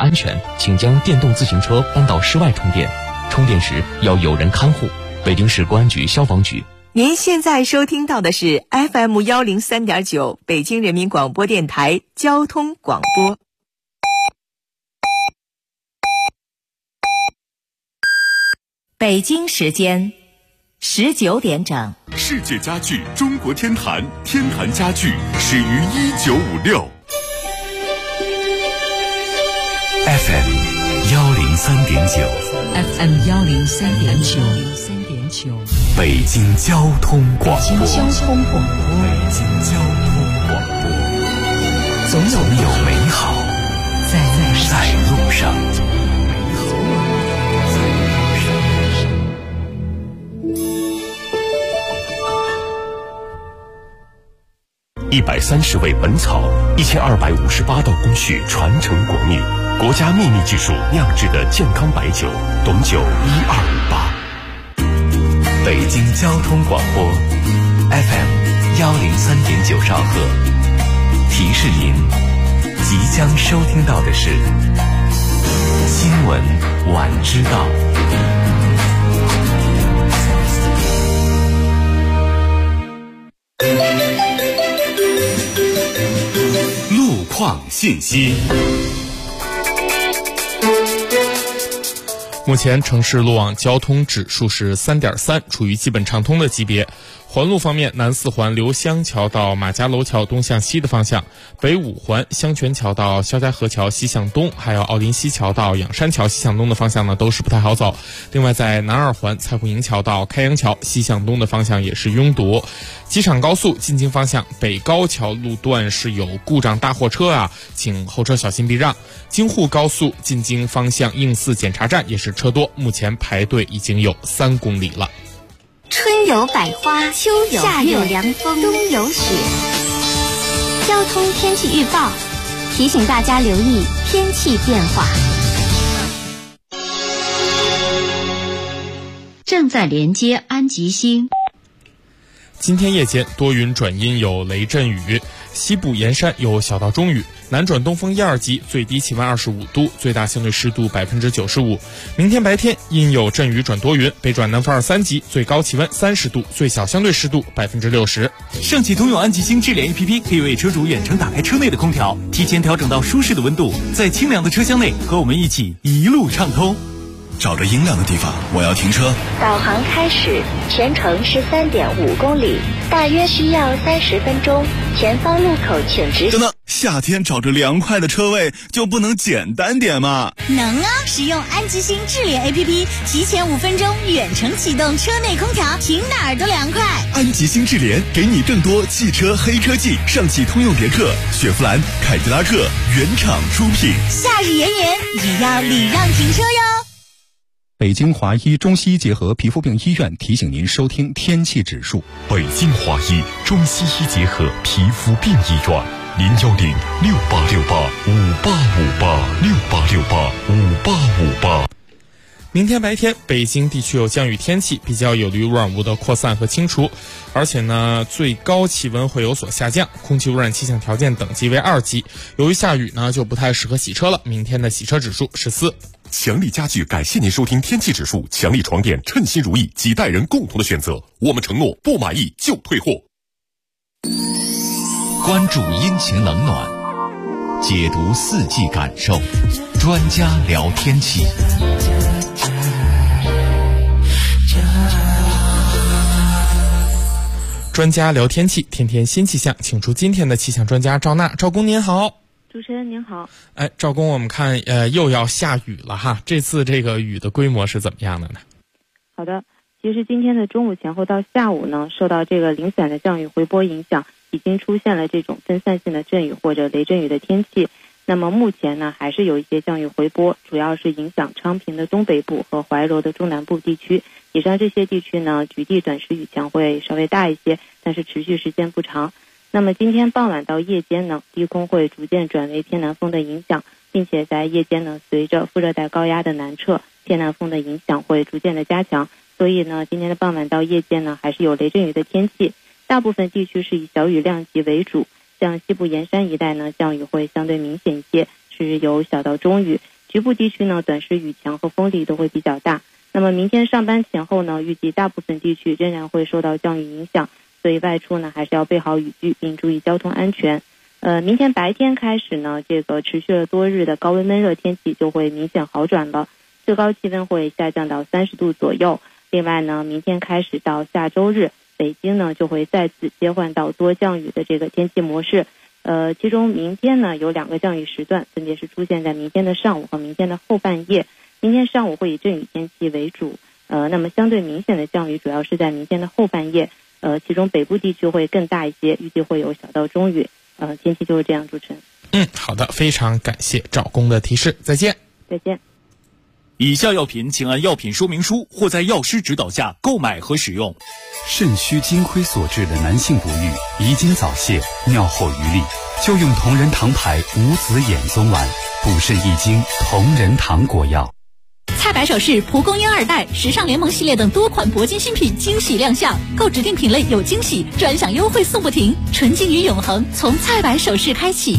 安全，请将电动自行车搬到室外充电，充电时要有人看护。北京市公安局消防局。 您现在收听到的是 FM103.9 北京人民广播电台交通广播。北京时间19点整。 世界家具中国天坛，天坛家具始于1956。FM 103.9 FM 103.9 北京交通广播。 北京交通广播，总有美好在路上。130味本草，1258道工序传承国秘，国家秘密技术酿制的健康白酒，董酒1258。北京交通广播 FM 103.9兆赫，提示您即将收听到的是新闻晚知道。路况信息。 目前城市路网交通指数是 3.3， 处于基本畅通的级别。环路方面，南四环刘香桥到马家楼桥东向西的方向，北五环香泉桥到肖家河桥西向东，还有奥林西桥到仰山桥西向东的方向呢，都是不太好走。另外，在南二环蔡胡营桥到开阳桥西向东的方向也是拥堵。机场高速进京方向北高桥路段是有故障大货车啊，请后车小心避让。京沪高速进京方向应四检查站也是车多，目前排队已经有3公里了。 春有百花，秋有夏有凉风，冬有雪。交通天气预报提醒大家留意天气变化。 正在连接安吉星。 今天夜间多云转阴，有雷阵雨，西部沿山有小到中雨，南转东风1、2级，最低气温25度，最大相对湿度95%。明天白天阴有阵雨转多云，北转南风2、3级，最高气温30度，最小相对湿度60%。 上汽通用安吉星智联 APP 可以为车主远程打开车内的空调，提前调整到舒适的温度，在清凉的车厢内和我们一起一路畅通。 找着阴凉的地方，我要停车。 导航开始，全程13.5公里，大约需要30分钟。前方路口请直行。 等等，夏天找着凉快的车位就不能简单点吗？ 能啊！使用安吉星智联 APP， 提前5分钟远程启动车内空调，停哪儿都凉快。 安吉星智联给你更多汽车黑科技，上汽通用别克、雪佛兰、凯迪拉克原厂出品。 夏日炎炎也要礼让停车哟。 北京华医中西医结合皮肤病医院提醒您收听天气指数。 北京华医中西医结合皮肤病医院，0106868585858685858。 明天白天北京地区有降雨天气，比较有利于污染物的扩散和清除，而且呢最高气温会有所下降，空气污染气象条件等级为2级。由于下雨呢就不太适合洗车了，明天的洗车指数是4。 强力家具感谢您收听天气指数，强力床垫称心如意，几代人共同的选择，我们承诺不满意就退货。 关注阴晴冷暖，解读四季感受，专家聊天气。 专家聊天气，天天新气象，请出今天的气象专家赵娜。赵工您好。 主持人您好。 赵工，我们看又要下雨了哈，这次这个雨的规模是怎么样的呢？ 好的，其实今天的中午前后到下午呢，受到这个零散的降雨回波影响，已经出现了这种分散性的阵雨或者雷阵雨的天气。那么目前呢，还是有一些降雨回波，主要是影响昌平的东北部和怀柔的中南部地区。以上这些地区呢，局地短时雨强会稍微大一些，但是持续时间不长。那么今天傍晚到夜间呢，低空会逐渐转为偏南风的影响，并且在夜间呢，随着副热带高压的南撤，偏南风的影响会逐渐的加强。所以呢，今天的傍晚到夜间呢，还是有雷阵雨的天气，大部分地区是以小雨量级为主，像西部沿山一带呢，降雨会相对明显一些， 是有小到中雨，局部地区呢短时雨强和风力都会比较大。那么明天上班前后呢，预计大部分地区仍然会受到降雨影响，所以外出呢还是要备好雨具，并注意交通安全。明天白天开始呢，这个持续了多日的高温闷热天气就会明显好转了，最高气温会下降到30度左右。另外呢，明天开始到下周日，北京呢就会再次切换到多降雨的这个天气模式。其中明天呢有2个降雨时段，分别是出现在明天的上午和明天的后半夜。明天上午会以阵雨天气为主，那么相对明显的降雨主要是在明天的后半夜，其中北部地区会更大一些，预计会有小到中雨。天气就是这样，主持人。 好的，非常感谢赵工的提示，再见。 再见。 以下药品请按药品说明书或在药师指导下购买和使用。 肾虚金亏所致的男性不育、遗精早泄、尿后余力，就用同仁堂牌无籽眼松丸，补肾益精同仁堂果药。 蔡白首饰、蒲公英2代、时尚联盟系列等多款铂金新品惊喜亮相，购指定品类有惊喜，专享优惠送不停，纯净与永恒从蔡白首饰开启。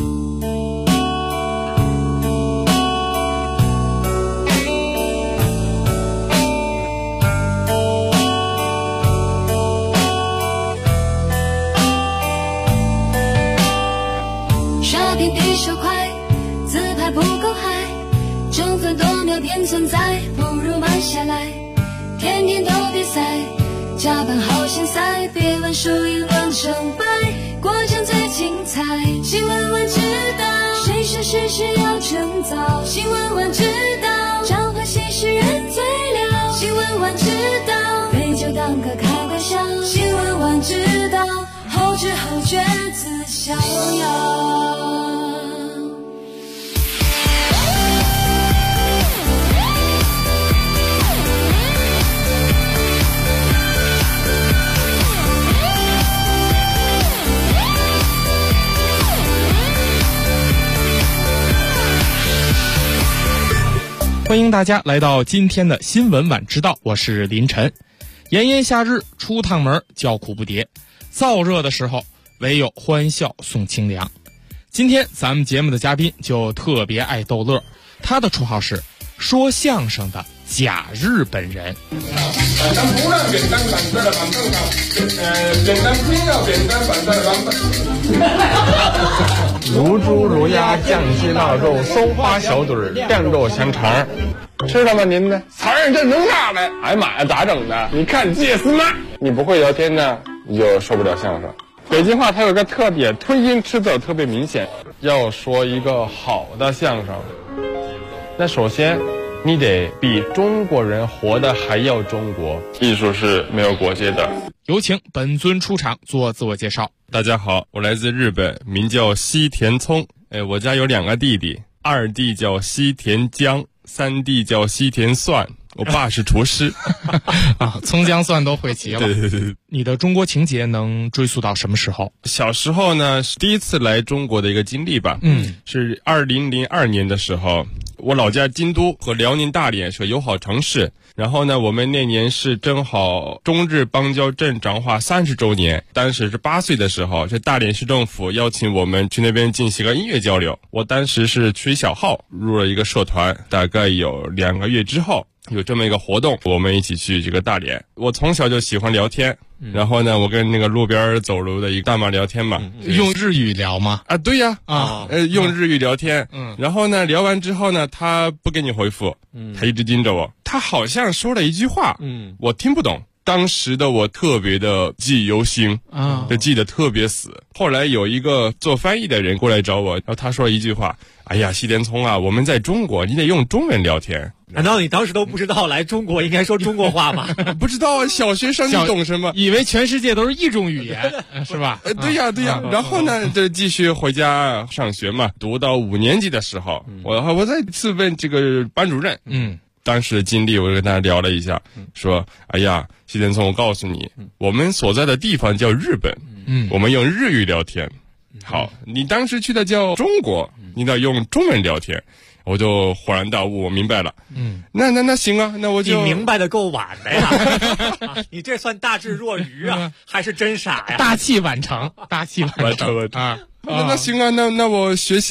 刷屏比手快，自拍不够嗨，争分夺秒便存在，不如慢下来，天天都比赛，加班好像赛，别问输赢论成败，过程最精彩。新闻晚知道，谁说事事要趁早，新闻晚知道，召唤新事人最了，新闻晚知道，杯酒当歌开玩笑，新闻晚知道，后知后觉自逍遥。 欢迎大家来到今天的新闻晚知道，我是林晨。炎炎夏日出趟门叫苦不迭，燥热的时候唯有欢笑送清凉。今天咱们节目的嘉宾就特别爱逗乐，他的绰号是说相声的假日本人。 当不让扁担板凳的板凳上，扁担非要扁担板凳的板凳。 卤猪、卤鸭、酱鸡、腊肉、松花小腿、电肉香肠，吃了吗您呢？词儿这能大来？哎呀妈呀，咋整的？你看这是嘛？你不会聊天呢，你就说不了相声。北京话它有个特点，吞音吃字特别明显。要说一个好的相声，那首先你得比中国人活得还要中国。艺术是没有国界的。 有请本尊出场做自我介绍。 大家好，我来自日本，名叫西田聪。我家有2个弟弟，二弟叫西田江，三弟叫西田蒜。我爸是厨师啊，葱姜蒜都会齐了。 对。 你的中国情节能追溯到什么时候？ 小时候呢，是第一次来中国的一个经历吧。是2002年的时候，我老家京都和辽宁大连是个友好城市。然后呢，我们那年是正好中日邦交正常化30周年，当时是8岁的时候，是大连市政府邀请我们去那边进行个音乐交流。我当时是吹小号，入了一个社团，大概有2个月之后，有这么一个活动，我们一起去这个大连。我从小就喜欢聊天，然后呢，我跟那个路边走路的一个大妈聊天嘛， 用日语聊吗？ 啊，对呀，用日语聊天，然后呢，聊完之后呢，他不给你回复，他一直盯着我，他好像说了一句话，我听不懂。当时的我特别的记忆犹新啊，就记得特别死。后来有一个做翻译的人过来找我，然后他说了一句话：“哎呀，西田聪啊，我们在中国，你得用中文聊天。” 难道你当时都不知道来中国应该说中国话吗？ 不知道啊，小学生你懂什么？ 以为全世界都是一种语言，是吧？ 对呀，对呀。然后呢，就继续回家上学嘛，读到5年级的时候，我再次问这个班主任，当时的经历，我就跟他聊了一下，说：“哎呀，西田聪，我告诉你，我们所在的地方叫日本，我们用日语聊天。好，你当时去的叫中国，你得用中文聊天。”我就恍然大悟，我明白了。那行啊，那我就你明白的够晚的呀！你这算大智若愚啊，还是真傻呀？ 大器晚成，大器晚成啊！ 那行啊，那我学习。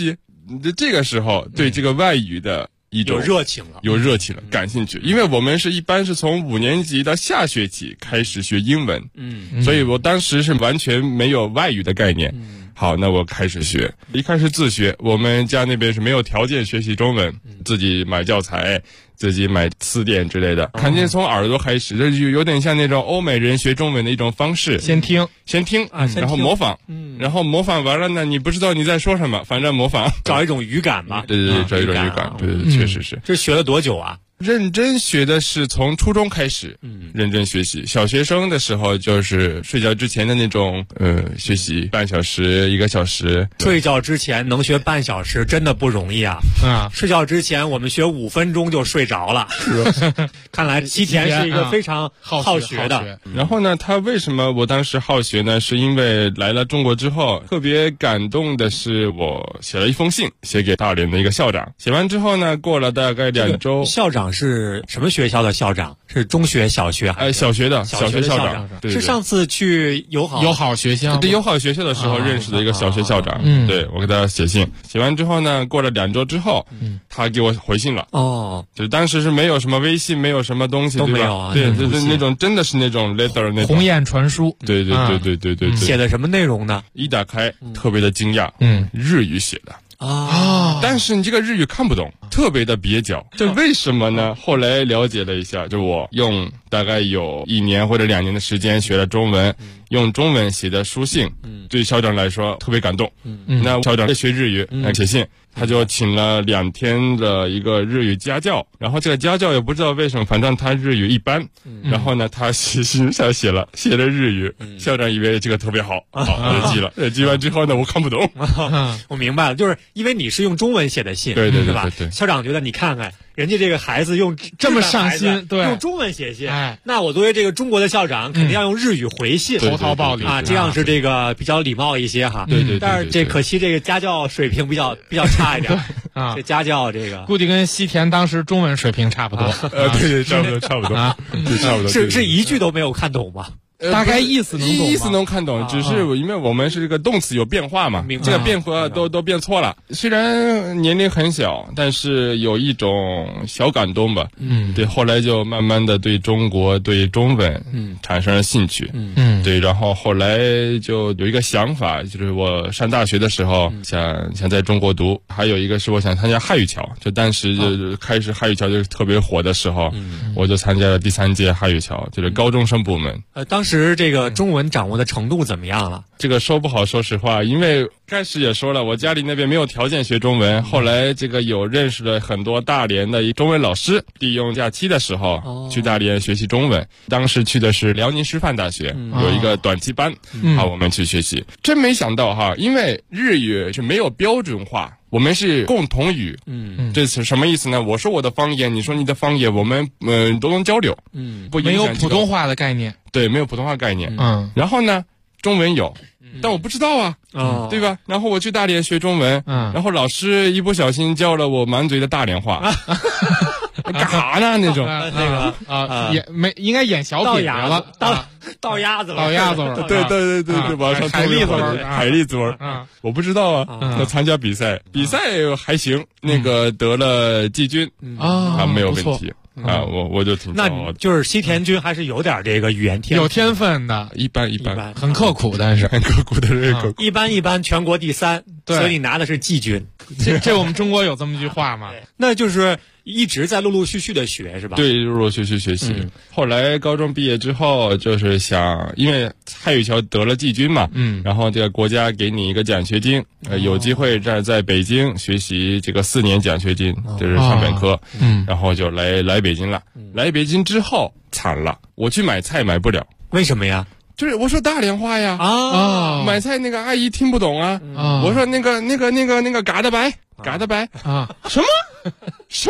这个时候对这个外语的一种有热情了， 感兴趣。因为我们一般是从5年级到下学期开始学英文，所以我当时是完全没有外语的概念。好，那我开始学，一开始自学，我们家那边是没有条件学习中文，自己买教材，自己买词典之类的，肯定从耳朵开始，这就有点像那种欧美人学中文的一种方式， 先听然后模仿，然后模仿完了呢，你不知道你在说什么，反正模仿， 找一种语感吧。 对，找一种语感，对，确实是。 这学了多久啊？ 认真学的是从初中开始，认真学习。小学生的时候就是睡觉之前的那种，学习半小时、1个小时。 睡觉之前能学半小时，真的不容易啊！睡觉之前我们学5分钟就睡着了。是，看来西田是一个非常好学的。 然后呢，他为什么我当时好学呢？是因为来了中国之后，特别感动的是，我写了一封信，写给大连的一个校长。写完之后呢，过了大概2周， 校长是什么学校的校长？是中学、小学还是？ 小学的校长。对， 是上次去友好学校， 对，友好学校的时候认识的一个小学校长。对，我给他写信，写完之后呢，过了2周之后，他给我回信了。就当时是没有什么微信，没有什么东西， 都没有啊。 对，那种真的是那种 letter 那种鸿雁传书。 对。 写的什么内容呢？ 一打开，特别的惊讶，日语写的。但是你这个日语看不懂，特别的蹩脚，这为什么呢？后来了解了一下，就我用大概有1年或者2年的时间学了中文，用中文写的书信，对校长来说特别感动。那校长学日语来写信，他就请了2天的一个日语家教，然后这个家教也不知道为什么，反正他日语一般，然后呢他写信上写了日语，校长以为这个特别好，就记了，记完之后呢我看不懂。 我明白了，就是因为你是用中文写的信， 对吧？校长觉得你看看人家这个孩子用这么上心，对， 用中文写信，那我作为这个中国的校长，肯定要用日语回信， 投桃报李啊，这样是这个比较礼貌一些哈。 对。 但是这可惜这个家教水平比较差一点啊，这家教这个估计跟西田当时中文水平差不多。 对，差不多啊，差不多。 是一句都没有看懂吗？ 大概意思能懂吗？ 意思能看懂，只是因为我们是这个动词有变化嘛，这个变化都变错了。虽然年龄很小，但是有一种小感动吧。对，后来就慢慢的对中国、对中文产生了兴趣。对，然后后来就有一个想法，就是我上大学的时候想在中国读，还有一个是我想参加汉语桥，就当时就开始汉语桥就特别火的时候，我就参加了第3届汉语桥，就是高中生部门。 当时这个中文掌握的程度怎么样了？ 这个说不好，说实话，因为开始也说了，我家里那边没有条件学中文，后来这个有认识了很多大连的中文老师，利用假期的时候去大连学习中文。当时去的是辽宁师范大学，有一个短期班，我们去学习。真没想到哈，因为日语是没有标准化，我们是共同语。这是什么意思呢？我说我的方言，你说你的方言，我们都能交流。不影响没有普通话的概念。 对，没有普通话概念。然后呢，中文有，但我不知道啊，对吧？然后我去大连学中文，然后老师一不小心教了我满嘴的大连话。干啥呢？那种也没应该演小品了， 倒鸭子了， 对，网上海蛎子味我不知道啊。要参加比赛还行，那个得了季军没有问题。我就挺那就是西田君还是有点这个语言天赋， 有天分的， 一般， 很刻苦，但是很刻苦的人， 一般，全国第3，所以你拿的是季军。 这我们中国有这么句话吗？ 那就是一直在陆陆续续的学是吧？ 对，陆陆续续学习。后来高中毕业之后，就是想，因为汉语桥得了季军嘛，然后这个国家给你一个奖学金，有机会在北京学习这个4年奖学金，就是上本科，然后就来北京了。来北京之后惨了，我去买菜买不了。 为什么呀？ 就是我说大连话呀，买菜那个阿姨听不懂啊，我说那个嘎达白啊，什么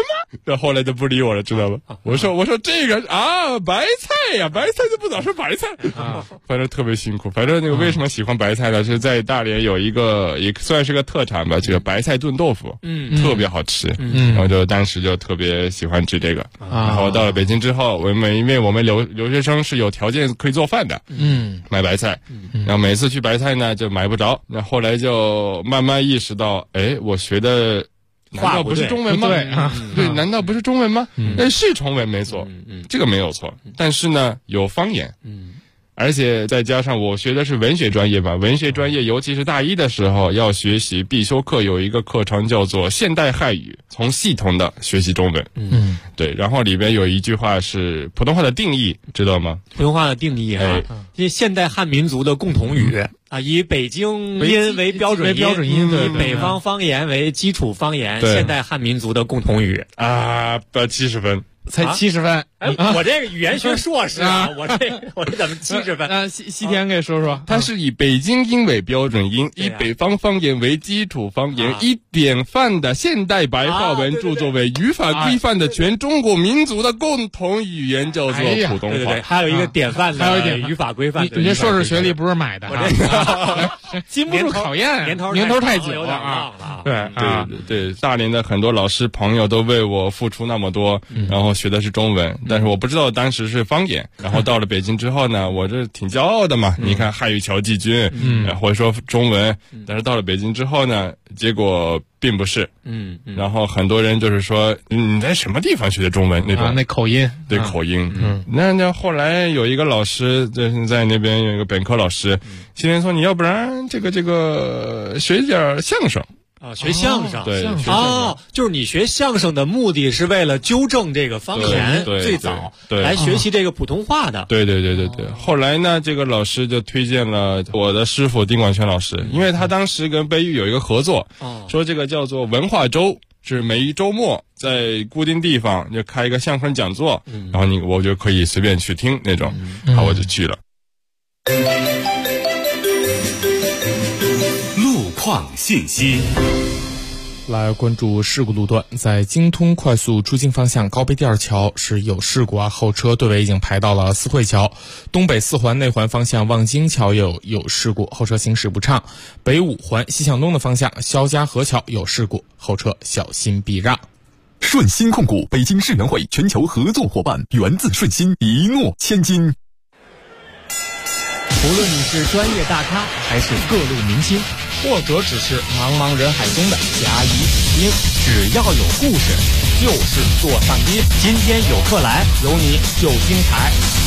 到后来就不理我了，知道吗？我说这个啊，白菜呀，白菜就不早说白菜啊，反正特别辛苦。反正那个为什么喜欢白菜呢？是在大连有一个也算是个特产吧，这个白菜炖豆腐，特别好吃，然后就当时就特别喜欢吃这个。然后到了北京之后，因为我们留学生是有条件可以做饭的，买白菜，然后每次去白菜呢就买不着，那后来就慢慢意识到，哎，我学的难道不是中文吗？对，难道不是中文吗？是中文没错，这个没有错，但是呢有方言，而且再加上我学的是文学专业吧，文学专业尤其是大一的时候要学习必修课，有一个课程叫做现代汉语，从系统的学习中文。对，然后里边有一句话是普通话的定义，知道吗？ 普通话的定义这现代汉民族的共同语啊，以北京音为标准音，以北方方言为基础方言，现代汉民族的共同语啊，70分。 才70分， 我这个语言学硕士啊，我这怎么70分？ 西天给说说， 它是以北京音为标准音，以北方方言为基础方言，以典范的现代白话文著作为语法规范的全中国民族的共同语言，叫做普通话。 对，还有一个典范的语法规范。 你这硕士学历不是买的，经不住考验，年头太久了啊！ 对，大连的很多老师朋友都为我付出那么多，然后学的是中文，但是我不知道当时是方言。然后到了北京之后呢，我这挺骄傲的嘛，你看汉语桥季军，或者说中文，但是到了北京之后呢，结果并不是，然后很多人就是说你在什么地方学的中文那种， 那口音， 对口音，那后来有一个老师在那边有一个本科老师，今天说你要不然这个学一点相声。 学相声， 对， 就是你学相声的目的是为了纠正这个方言，最早来学习这个普通话的。 对。后来呢，这个老师就推荐了我的师傅丁广泉老师，因为他当时跟北语有一个合作，说这个叫做文化周，是每一周末在固定地方就开一个相声讲座，然后我就可以随便去听那种，然后我就去了。 况信息， 来关注事故路段，在京通快速出京方向高碑店桥是有事故啊，后车队尾已经排到了四惠桥。东北四环内环方向望京桥有事故，后车行驶不畅。北五环西向东的方向肖家河桥有事故，后车小心避让。 顺鑫控股北京世园会全球合作伙伴，源自顺鑫，一诺千金。 无论你是专业大咖还是各路明星，或者只是茫茫人海中的甲乙丙丁，只要有故事就是座上宾。今天有客来，有你就精彩。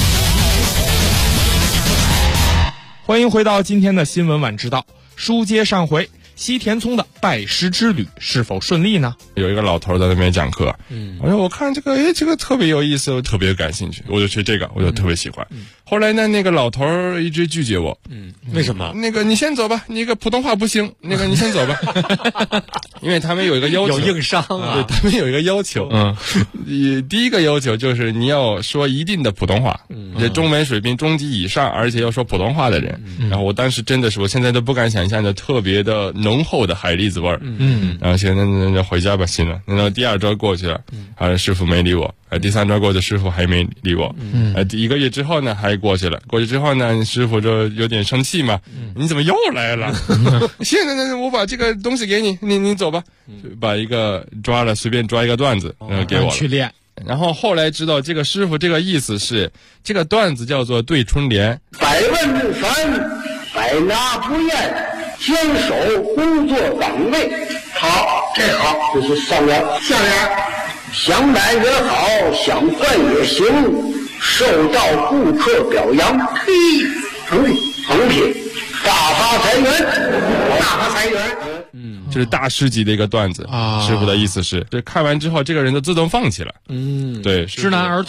欢迎回到今天的新闻晚知道。书接上回，西田聪的拜师之旅是否顺利呢？ 有一个老头在那边讲课，我看这个特别有意思，我特别感兴趣，我就学这个，我就特别喜欢。后来呢，那个老头一直拒绝我， 为什么？ 那个你先走吧，你个普通话不行，那个你先走吧，因为他们有一个要求， 有硬伤啊， 对，他们有一个要求，第一个要求就是你要说一定的普通话，这中文水平中级以上，而且要说普通话的人。然后我当时真的是，我现在都不敢想象的特别的浓厚的海蛎子味儿，然后现在那回家吧，行了。然后第二周过去了，师傅没理我，第三周过去师傅还没理我，1个月之后呢还过去了，过去之后呢师傅就有点生气嘛，你怎么又来了？现在呢我把这个东西给你，你走吧，把一个随便抓一个段子，然后给我了去练。 然后后来知道这个师傅这个意思是，这个段子叫做对春联， 百问不烦，百拿不厌，坚守工作岗位。好，这好，这是上联。下联，想买也好，想换也行，受到顾客表扬，嘿，横批，大发财源，大发财源。 这是大师级的一个段子啊！师傅的意思是，这看完之后，这个人就自动放弃了。对， 知难而退。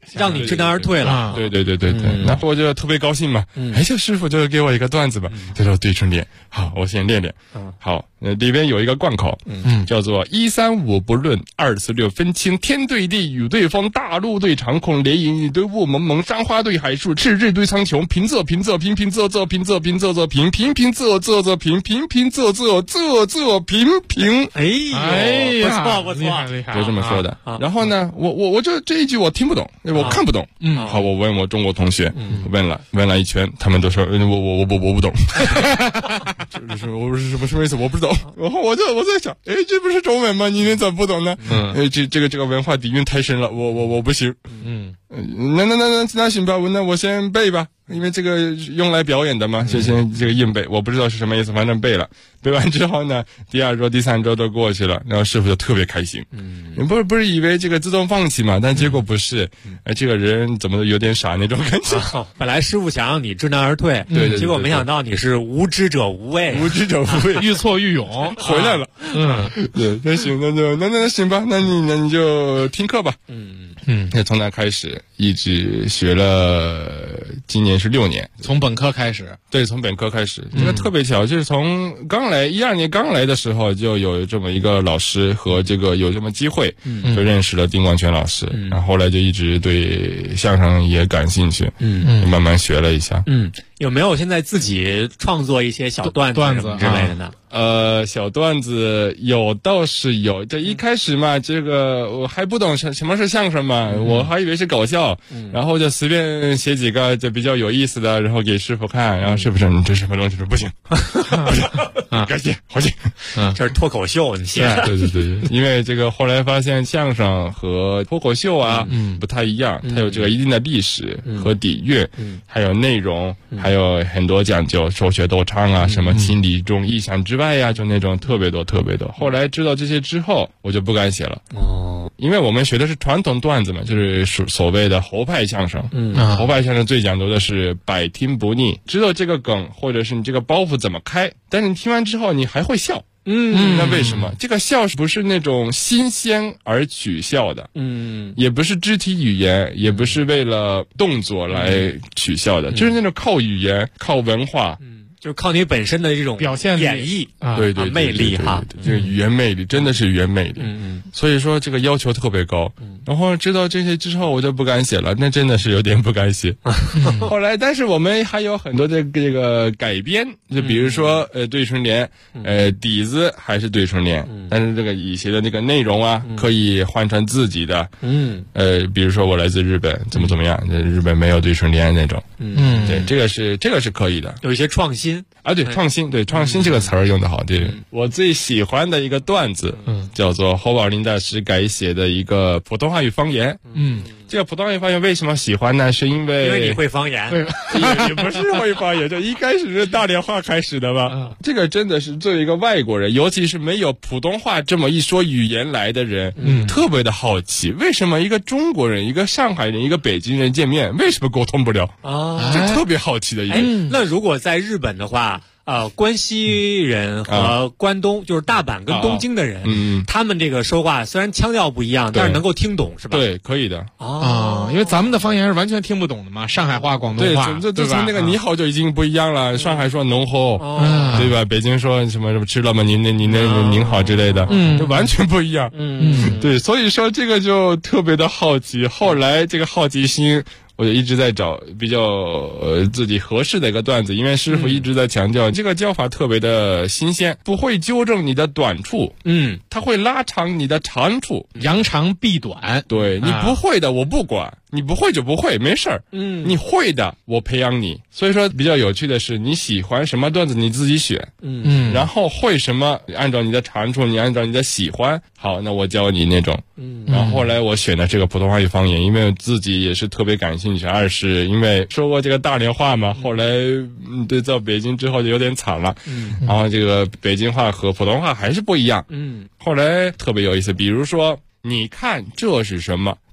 让你知难而退了。 对。然后我就特别高兴嘛，这师傅就给我一个段子吧，就说对称练。好，我先练。好，里边有一个贯口，叫做135不论246分清，天对地，雨对风，大陆对长空，连云对雾蒙蒙，山花对海树，赤日对苍穹，平仄平仄平平仄仄平仄平仄仄平平平仄仄仄平平平仄仄仄仄平平。 哎呀，不错， 就这么说的。然后呢，我这一句我听不懂，我看不懂。好，我问我中国同学，问了一圈，他们都说我不懂。就是我不是什么意思，我不知道。然后我在想，这不是中文吗？你怎么不懂呢？这个文化底蕴太深了，我不行。那行吧，那我先背吧，因为这个用来表演的嘛，先这个硬背，我不知道是什么意思，反正背了。背完之后呢，第2周、第3周都过去了，然后师傅就特别开心。不是以为这个自动放弃嘛，但结果不是，这个人怎么有点傻那种感觉。 本来师傅想让你知难而退， 对， 结果没想到你是无知者无畏， 愈挫愈勇， 回来了。对，那行，那行吧，那你就听课吧。那从那开始一直学了，今年是6年， 从本科开始。 对，从本科开始，这个特别巧，就是从12年刚来的时候，就有这么一个老师和这个有这么机会，就认识了丁广泉老师，然后后来就一直对相声也感兴趣，慢慢学了一下。 有没有现在自己创作一些小段子之类的呢？ 小段子有倒是有，这一开始嘛，这个我还不懂什么是相声嘛，我还以为是搞笑，然后就随便写几个就比较有意思的，然后给师傅看，然后师傅说你这什么东西？说不行，该写好写， 这是脱口秀，你写。 对，因为这个后来发现相声和脱口秀啊不太一样，它有这个一定的历史和底蕴，还有内容，还有很多讲究，手学逗唱啊，什么情理中意想之外呀，就那种特别多。后来知道这些之后，我就不敢写了。因为我们学的是传统段子嘛，就是所谓的侯派相声。侯派相声最讲究的是百听不腻，知道这个梗或者是你这个包袱怎么开，但是你听完之后你还会笑。那为什么这个笑不是那种新鲜而取笑的？也不是肢体语言，也不是为了动作来取笑的，就是那种靠语言、靠文化。 就是靠你本身的这种表现演绎对魅力哈， 这个语言魅力真的是语言魅力。所以说这个要求特别高。然后知道这些之后，我就不敢写了，那真的是有点不敢写。后来，但是我们还有很多这个改编，就比如说对春联，底子还是对春联，但是这个以前的那个内容啊，可以换成自己的。比如说我来自日本，怎么样？日本没有对春联那种。对，这个是可以的， 有一些创新。 对，创新，对，创新这个词儿用得好。对，我最喜欢的一个段子，叫做侯宝林大师改写的一个普通话语方言。这个普通话语方言为什么喜欢呢？是因为你会方言， 也不是会方言，就一开始是大连话开始的吧。这个真的是作为一个外国人，尤其是没有普通话这么一说语言来的人，特别的好奇，为什么一个中国人、一个上海人、一个北京人见面，为什么沟通不了啊？这特别好奇的一个。 那如果在日本的话，关西人和关东，就是大阪跟东京的人，他们这个说话虽然腔调不一样，但是能够听懂，是吧？ 对，可以的。 因为咱们的方言是完全听不懂的嘛，上海话、广东话， 对吧？那个你好就已经不一样了，上海说浓厚，对吧？北京说什么吃了吗？您好之类的，就完全不一样。对，所以说这个就特别的好奇。后来这个好奇心，我就一直在找比较自己合适的一个段子，因为师傅一直在强调这个教法特别的新鲜，不会纠正你的短处，它会拉长你的长处， 扬长避短。 对，你不会的我不管，你不会就不会，没事儿。你会的我培养你。所以说比较有趣的是，你喜欢什么段子你自己选，然后会什么按照你的长处，你按照你的喜欢，好，那我教你那种。然后后来我选的这个普通话语方言，因为自己也是特别感兴趣，二是因为说过这个大连话嘛，后来对到北京之后就有点惨了，然后这个北京话和普通话还是不一样。后来特别有意思，比如说你看这是什么？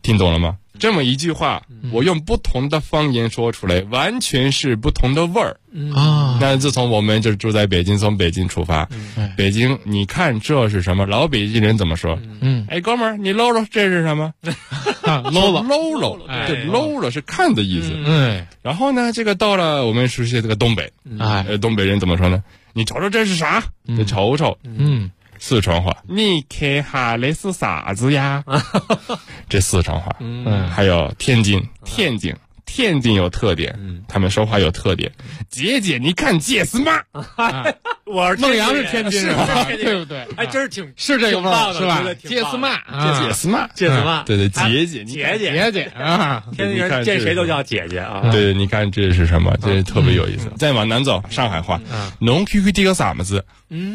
听懂了吗？这么一句话，我用不同的方言说出来，完全是不同的味儿啊。那自从我们就住在北京，从北京出发，北京，你看这是什么？老北京人怎么说？哎，哥们儿，你搂搂，这是什么？搂搂，这搂搂是看的意思。然后呢，这个到了我们熟悉的这个东北，东北人怎么说呢？你瞅瞅这是啥？你瞅瞅，四川话，你看哈那是啥子呀？这四川话，还有天津有特点，他们说话有特点。姐姐，你看姐是嘛？ 我孟阳是天津人，对不对？ 哎，真是是这个味儿是吧？ 姐是嘛？ 姐是嘛？对对，姐姐啊， 天津人见谁都叫姐姐啊。 对，你看这是什么？这特别有意思。再往南走，上海话，侬 QQ 第个啥么子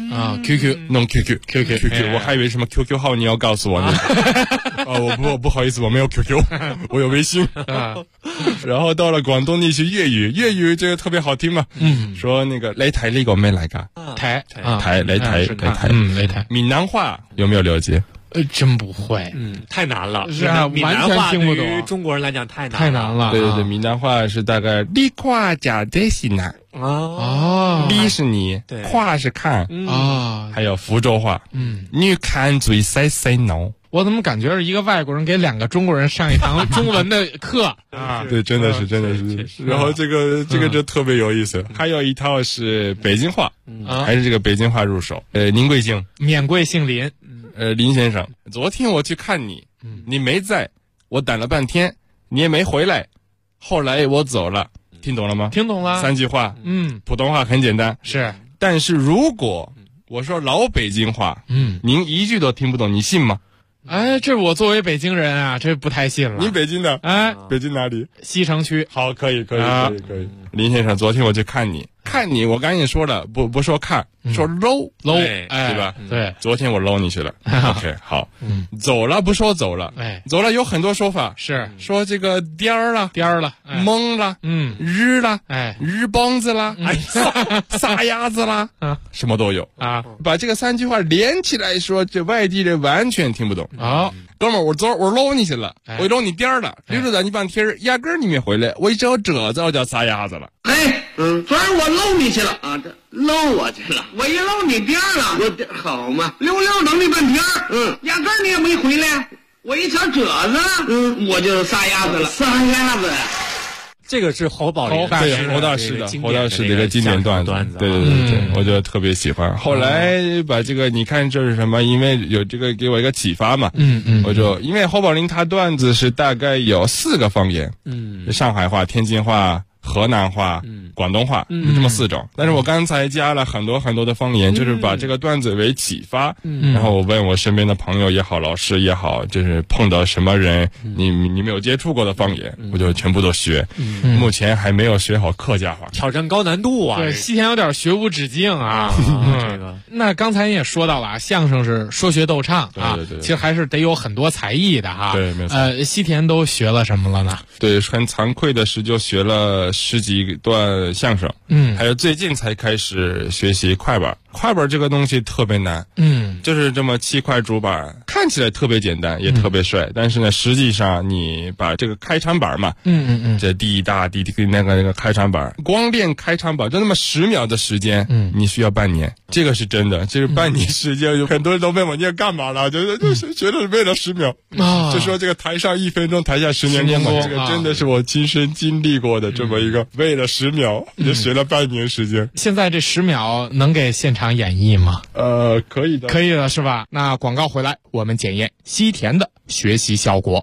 ？QQ， 弄 QQ， 我还以为什么 QQ 号你要告诉我呢。我不好意思，我没有 QQ， 我有微信。然后到了广东地区，粤语这个特别好听嘛。说那个擂台那个没来噶， 台擂台。闽南话有没有了解？ 真不会， 太难了。 是啊，完全听不懂。 对于中国人来讲，太难了。 对对对，闽南话是大概你夸加这些呢。你是你，夸是看啊。还有福州话，你看最塞喏。 我怎么感觉是一个外国人给2个中国人上一堂中文的课啊？ 对，真的是。然后这个就特别有意思。还有一套是北京话，还是这个北京话入手。您贵姓？ 免贵姓林。 林先生，昨天我去看你，你没在，我等了半天，你也没回来，后来我走了，听懂了吗？ 听懂了。 3句话，普通话很简单， 是。 但是如果我说老北京话，您一句都听不懂，你信吗？ 哎，这我作为北京人啊，这不太信了。 您北京的？哎，北京哪里？ 西城区。 好，可以。林先生，昨天我去看你，我赶紧说了，不说看，说搂，对吧？ 对， 昨天我搂你去了。OK， 好，走了不说走了，走了有很多说法， 是说这个颠儿了，蒙了，日了，日梆子了，撒丫子了，什么都有啊。把这个3句话连起来说，这外地人完全听不懂。 好， 哥们儿，我搂你去了，我搂你颠儿了，溜达你半天，压根儿你没回来，我一找褶子我叫撒丫子了。 昨儿我搂你去了啊，这搂我去了，我一搂你颠儿了，我好嘛，溜等你半天，压根儿你也没回来，我一瞧褶子，我就撒丫子了，撒丫子。 这个是侯宝林侯大师的一个经典段子，对，我觉得特别喜欢。后来把这个，你看这是什么？因为有这个给我一个启发嘛，我就因为侯宝林他段子是大概有4个方言，上海话、天津话、河南话、广东话，就这么4种。但是我刚才加了很多很多的方言，就是把这个段子为启发。然后我问我身边的朋友也好，老师也好，就是碰到什么人，你没有接触过的方言，我就全部都学。目前还没有学好客家话， 挑战高难度啊！ 对，西田有点学无止境啊。这个，那刚才你也说到了啊，相声是说学逗唱啊， 对， 其实还是得有很多才艺的哈。 对，没错。 西田都学了什么了呢？ 对，很惭愧的是，就学了10几段相声，还有最近才开始学习快板。快板这个东西特别难，就是这么7块竹板，看起来特别简单，也特别帅，但是呢，实际上你把这个开场板嘛，这第一大第那个开场板，光练开场板就那么10秒的时间，你需要半年，这个是真的，就是半年时间，有很多人都问我你要干嘛了，就是觉得为了10秒，就说这个台上1分钟，台下10年功嘛，这个真的是我亲身经历过的这么一个，为了10秒就学了半年时间。 现在这10秒能给现场演绎吗？ 可以的， 可以的是吧？那广告回来，我们检验西田的学习效果。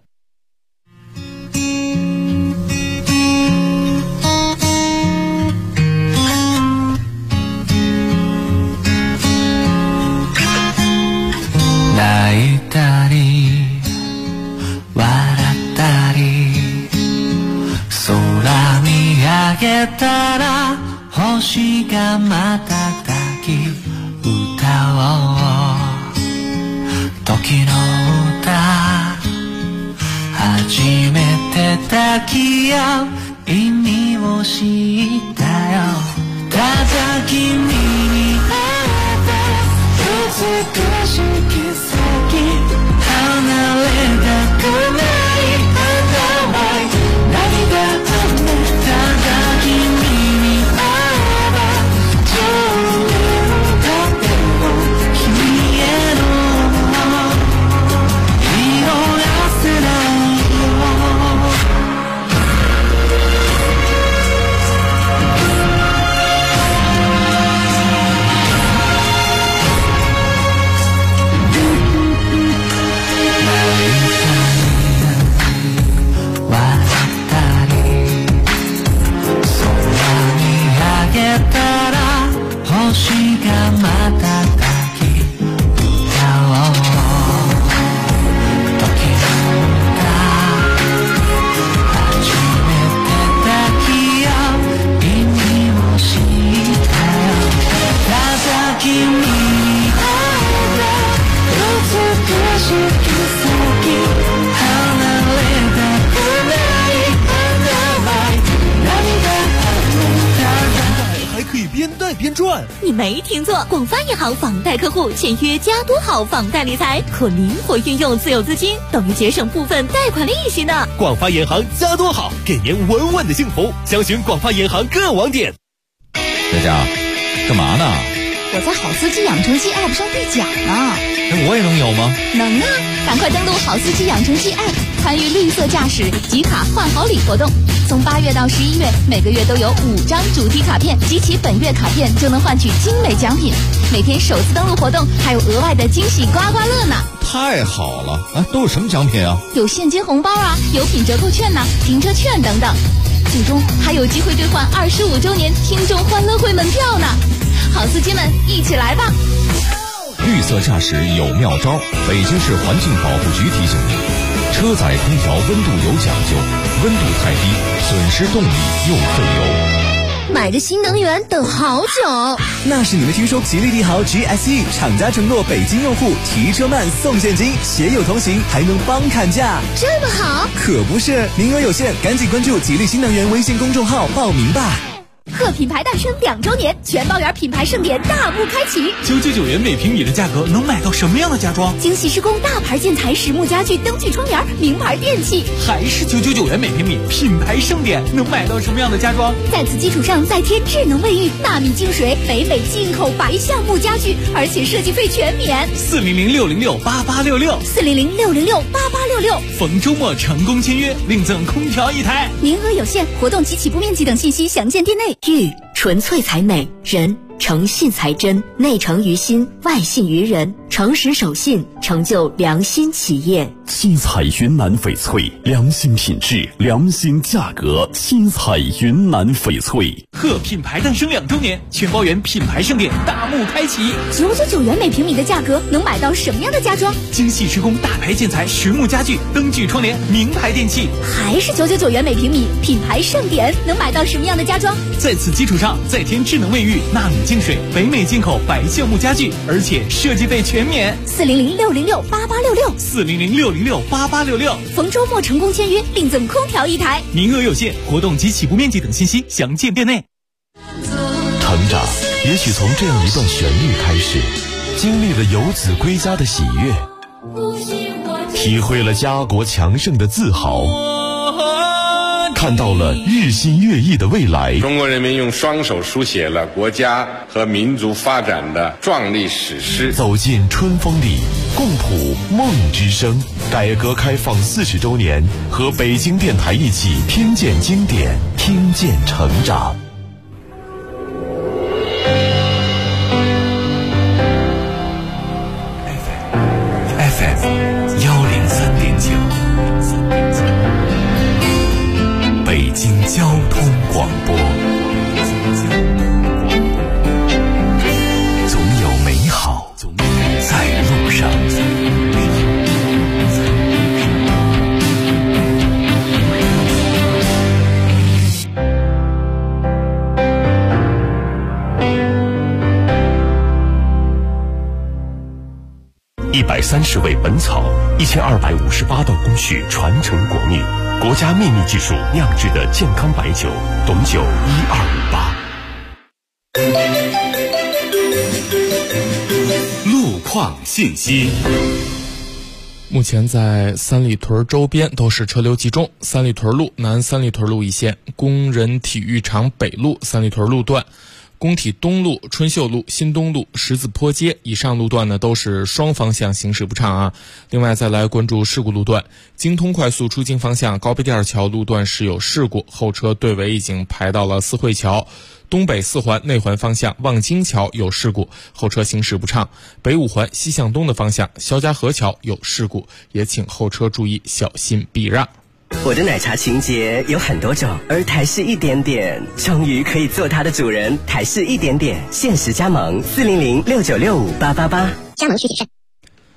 泣いたり笑ったり空見上げたら星が瞬き歌おう時の歌初めて抱き合う意味を知ったよただ君に会えた美しき先離れたくない钱赚。 你没听错，广发银行房贷客户签约加多好房贷理财，可灵活运用自有资金，等于节省部分贷款利息呢。 广发银行加多好，给您稳稳的幸福。详询广发银行各网点。 佳佳，干嘛呢？ 我在好司机养成记 App 上兑奖呢。 那我也能有吗？ 能啊！赶快登录好司机养成记 App， 参与绿色驾驶集卡换好礼活动。从8月到11月，每个月都有5张主题卡片，集齐本月卡片就能换取精美奖品。每天首次登录活动还有额外的惊喜刮刮乐呢！ 太好了！啊，都有什么奖品啊？ 有现金红包啊，有品折扣券呐、停车券等等。最终还有机会兑换25周年听众欢乐会门票呢！好司机们，一起来吧！ 绿色驾驶有妙招，北京市环境保护局提醒您：车载空调温度有讲究，温度太低，损失动力又费油。 买个新能源等好久， 那是你没听说吉利帝豪 GSE 厂家承诺北京用户提车慢送现金，携友同行还能帮砍价， 这么好？ 可不是，名额有限，赶紧关注吉利新能源微信公众号报名吧。 贺品牌诞生2周年，全包园品牌盛典大幕开启。 999元每平米的价格能买到什么样的家装？ 精细施工大牌建材、实木家具、灯具窗帘、名牌电器。 还是999元每平米，品牌盛典能买到什么样的家装？ 在此基础上再添智能卫浴、纳米净水、北美进口白橡木家具，而且设计费全免。 400-606-8866 400-606-8866， 逢周末成功签约，另赠空调1台， 名额有限，活动及起步面积等信息详见店内。 玉纯粹才美，人诚信才真，内诚于心，外信于人，诚实守信，成就良心企业。 七彩云南翡翠，良心品质，良心价格。七彩云南翡翠。 贺品牌诞生2周年，全包园品牌盛典大幕开启。 999元每平米的价格能买到什么样的家装？ 精细施工大牌建材、实木家具、灯具窗帘、名牌电器。 还是999元每平米，品牌盛典能买到什么样的家装？ 在此基础上再添智能卫浴、纳米净水、北美进口白橡木家具，而且设计费全免。 400-606-8866 400-606-8866， 逢周末成功签约，另赠空调1台， 名额有限，活动及起步面积等信息详见店内。 成长也许从这样一段旋律开始，经历了游子归家的喜悦，体会了家国强盛的自豪，看到了日新月异的未来。 中国人民用双手书写了国家和民族发展的壮丽史诗。 走进春风里，共谱梦之声。改革开放40周年，和北京电台一起听见经典，听见成长。 FM 103.9，北京交通广播。总有美好在路上。130味本草，1258道工序传承国秘，国家秘密技术酿制的健康白酒，董酒1258。路况信息。 目前在三里屯周边都是车流集中，三里屯路南三里屯路一线、工人体育场北路三里屯路段、工体东路、春秀路、新东路、十字坡街以上路段呢都是双方向行驶不畅啊。另外再来关注事故路段，京通快速出京方向高碑店桥路段是有事故，后车队尾已经排到了四惠桥。东北四环内环方向望京桥有事故，后车行驶不畅。北五环西向东的方向肖家河桥有事故，也请后车注意小心避让。 我的奶茶情节有很多种，而台式一点点终于可以做它的主人。台式一点点限时加盟，400-6965-888， 加盟需谨慎。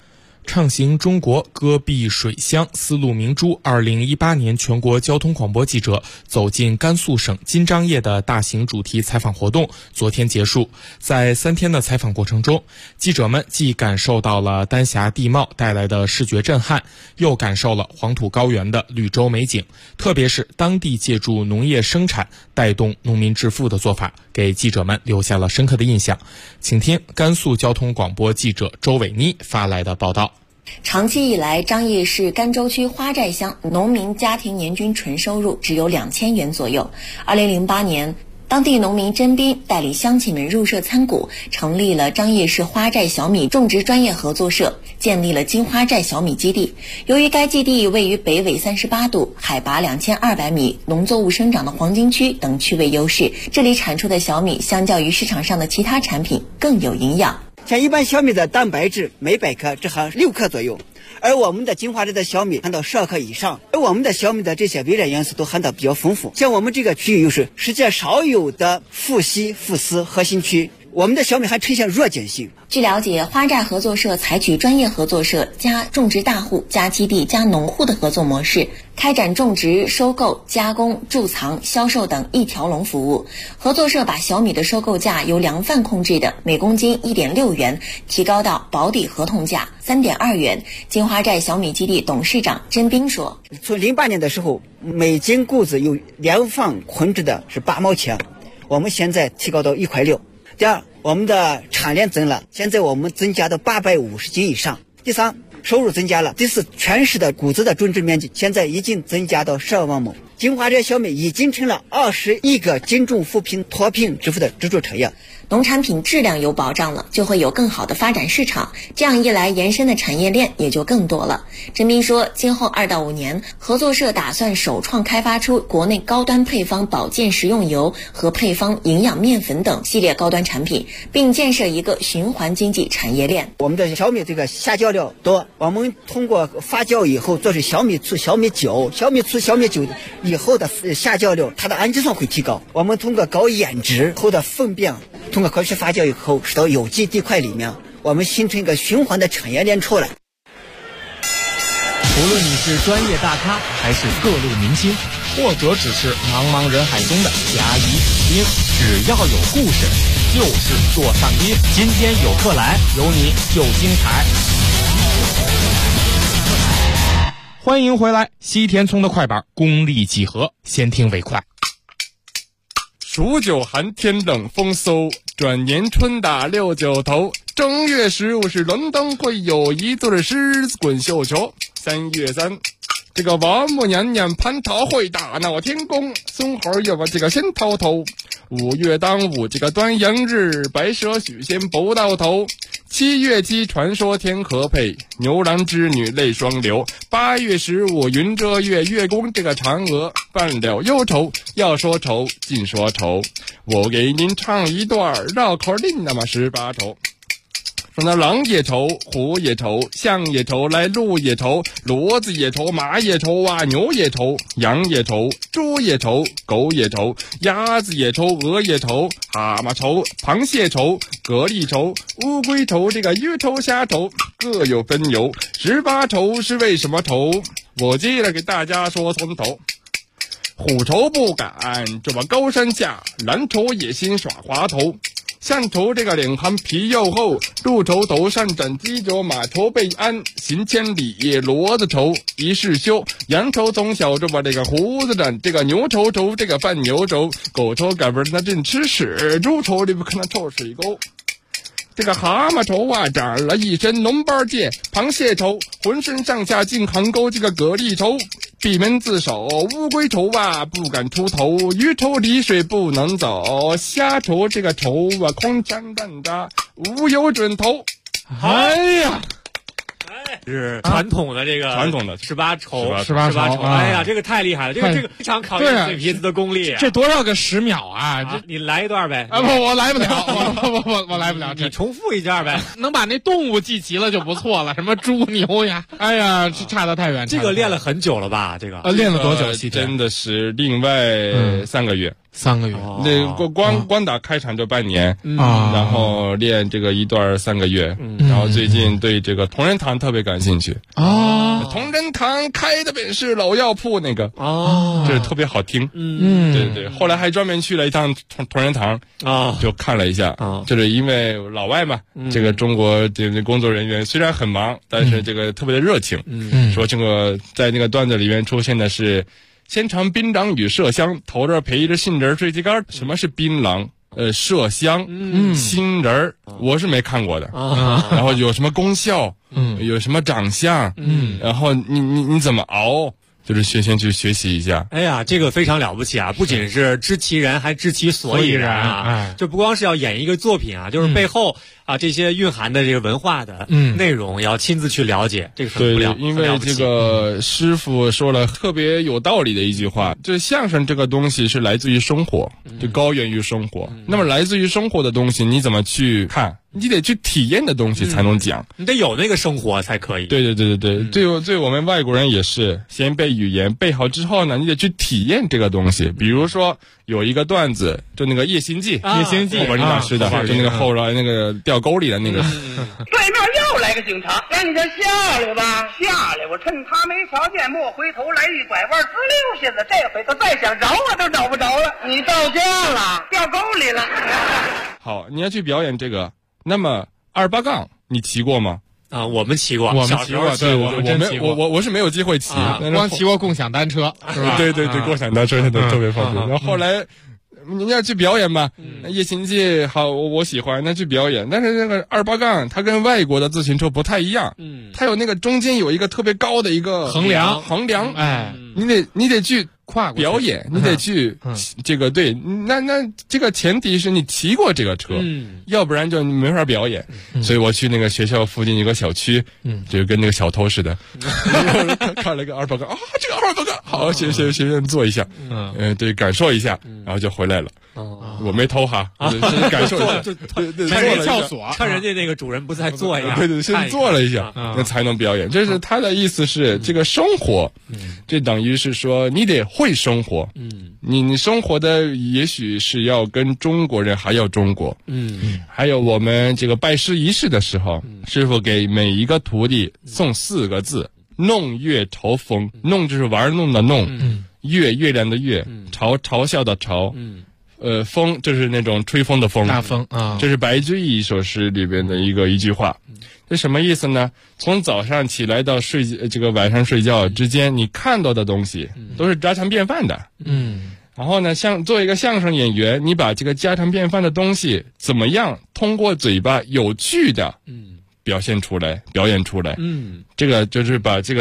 畅行中国戈壁水乡丝路明珠2018年全国交通广播记者走进甘肃省金张掖的大型主题采访活动昨天结束。在3天的采访过程中，记者们既感受到了丹霞地貌带来的视觉震撼，又感受了黄土高原的绿洲美景，特别是当地借助农业生产带动农民致富的做法，给记者们留下了深刻的印象。请听甘肃交通广播记者周伟妮发来的报道。 长期以来，张掖市甘州区花寨乡农民家庭年均纯收入只有2000元左右。2008年，当地农民甄斌带领乡亲们入社参股，成立了张掖市花寨小米种植专业合作社，建立了金花寨小米基地。由于该基地位于北纬38度、海拔2200米、农作物生长的黄金区等区位优势，这里产出的小米相较于市场上的其他产品更有营养。 像一般小米的蛋白质每100克只含6克左右，而我们的金花寨的小米含到12克以上，而我们的小米的这些微量元素都含到比较丰富。像我们这个区域又是世界少有的富硒富丝核心区，我们的小米还呈现弱碱性。 据了解，花寨合作社采取专业合作社加种植大户加基地加农户的合作模式，开展种植、收购、加工、贮藏、销售等一条龙服务。合作社把小米的收购价由量贩控制的每公斤1.6元提高到保底合同价3.2元。金花寨小米基地董事长甄斌说， 从08年的时候，每斤谷子有量贩控制的是8毛钱，我们现在提高到1块6。第二，我们的产量增了，现在我们增加到850斤以上。第三，收入增加了。第四，全市的谷子的种植面积现在已经增加到12万亩。金花寨小米已经成了21个精种扶贫脱贫致富的支柱产业。 农产品质量有保障了，就会有更好的发展市场，这样一来延伸的产业链也就更多了。甄斌说，今后2到5年，合作社打算首创开发出国内高端配方保健食用油和配方营养面粉等系列高端产品，并建设一个循环经济产业链。 我们的小米这个下脚料多，我们通过发酵以后做成小米醋、小米酒、小米醋、小米酒以后的下脚料，它的氨基酸会提高。我们通过高颜值后的粪便，通过科学发酵以后使到有机地块里面，我们形成一个循环的产业链出来。 无论你是专业大咖还是各路明星，或者只是茫茫人海中的甲乙丙丁，只要有故事就是做上宾。今天有客来，有你就精彩。 欢迎回来，西田聪的快板功力几何，先听为快。 数九寒天冷风嗖，转年春打6九头。正月15是轮灯会，有一对狮子滚绣球。3月3，这个王母娘娘蟠桃会，大闹天宫，孙猴要把这个先逃头。5月当午，这个端阳日，白蛇许仙不到头。7月7，传说天河配，牛郎织女泪双流。8月15，云遮月，月宫这个嫦娥犯了忧愁。要说愁，尽说愁，我给您唱一段绕口令，那么18愁。说那狼也愁，虎也愁，象也愁，来鹿也愁，骡子也愁，马也愁啊，牛也愁，羊也愁，猪也愁，狗也愁，鸭子也愁，鹅也愁，蛤蟆愁，螃蟹愁，蛤蜊愁，乌龟愁，这个鱼愁虾愁，各有分由。18愁是为什么愁？我接着给大家说从头。虎愁不敢这么高山下，蓝愁野心耍滑头。象愁这个脸含皮又厚，鹿愁头上长犄角，马愁备鞍行千里，骡子愁一世休。羊愁从小就把这个胡子长，这个牛愁愁这个犯牛愁，狗愁赶不上它正吃屎，猪愁离不开那臭水沟。这个蛤蟆愁啊，长了一身脓包疥，螃蟹愁浑身上下进行沟，这个蛤蜊愁闭门自守，乌龟愁啊不敢出头，鱼愁离水不能走，虾愁这个愁啊空山蛋渣无有准头。 哎呀， 是传统的这个传统的 18愁， 哎呀，这个太厉害了，这个非常考验嘴皮子的功力。 这多少个10秒啊？这你来一段呗？ 不，我来不了，我来不了。 你重复一下呗？ 能把那动物记齐了就不错了，什么猪牛呀？哎呀，这差得太远。 这个练了很久了吧？这个练了多久？ 真的是另外3个月。 3个月， 那光打开场就半年，然后练这个一段3个月，然后最近对这个同仁堂特别感兴趣同仁堂开的本是老药铺那个就是特别好听，对，后来还专门去了一趟同仁堂就看了一下，就是因为老外嘛，这个中国的工作人员虽然很忙，但是这个特别的热情，说这个在那个段子里面出现的是。先尝槟榔与麝香，头这陪着杏仁追鸡肝。什么是槟榔？麝香，杏仁我是没看过的。然后有什么功效？有什么长相？然后你怎么熬？就是先去学习一下。 哎呀，这个非常了不起啊！不仅是知其然，还知其所以然啊！就不光是要演一个作品啊，就是背后这些蕴含的这个文化的内容，要亲自去了解，这个很不了。 对，因为这个师傅说了特别有道理的一句话，就是相声这个东西是来自于生活，就高源于生活。那么来自于生活的东西，你怎么去看？你得去体验的东西才能讲， 你得有那个生活才可以。 对，对我们外国人也是，先背语言，背好之后呢，你得去体验这个东西。比如说有一个段子，就那个夜行记， 夜行记， 后边老师的，就那个后边那个掉沟里的那个。 对面又来个警察，赶紧下来吧，下来！我趁他没瞧见，莫回头来一拐弯，滋溜下子，这回他再想找我都找不着了。你到家了，掉沟里了。 好，你要去表演这个。那么28杠你骑过吗？ 我们骑过， 我们骑过，对， 我是没有机会骑， 光骑过共享单车，是吧？ 对，共享单车现在特别方便。然后后来你要去表演嘛，夜行记好，我喜欢，那去表演。但是那个28杠它跟外国的自行车不太一样，它有那个中间有一个特别高的一个横梁， 哎，你得去跨过表演，你得去这个对，那这个前提是你骑过这个车，要不然就没法表演。所以我去那个学校附近有个小区，就跟那个小偷似的，看了个28杠这个28杠好，学做一下，对，感受一下，然后就回来了。我没偷哈，感受一下，对， 趁人撬锁，趁人家那个主人不在做一下， 对，先做了一下，那才能表演。这是他的意思是这个生活，这等于是说你得会生活，你生活的也许是要跟中国人还要中国，还有我们这个拜师仪式的时候，师傅给每一个徒弟送4个字：弄月嘲风。弄就是玩弄的弄，月亮的月，嘲笑的嘲。风就是那种吹风的风， 大风啊， 这是白居易一首诗里边的一句话。这什么意思呢？从早上起来到这个晚上睡觉之间，你看到的东西都是家常便饭的。然后呢，作为一个相声演员，你把这个家常便饭的东西怎么样通过嘴巴有趣的表演出来，这个就是把这个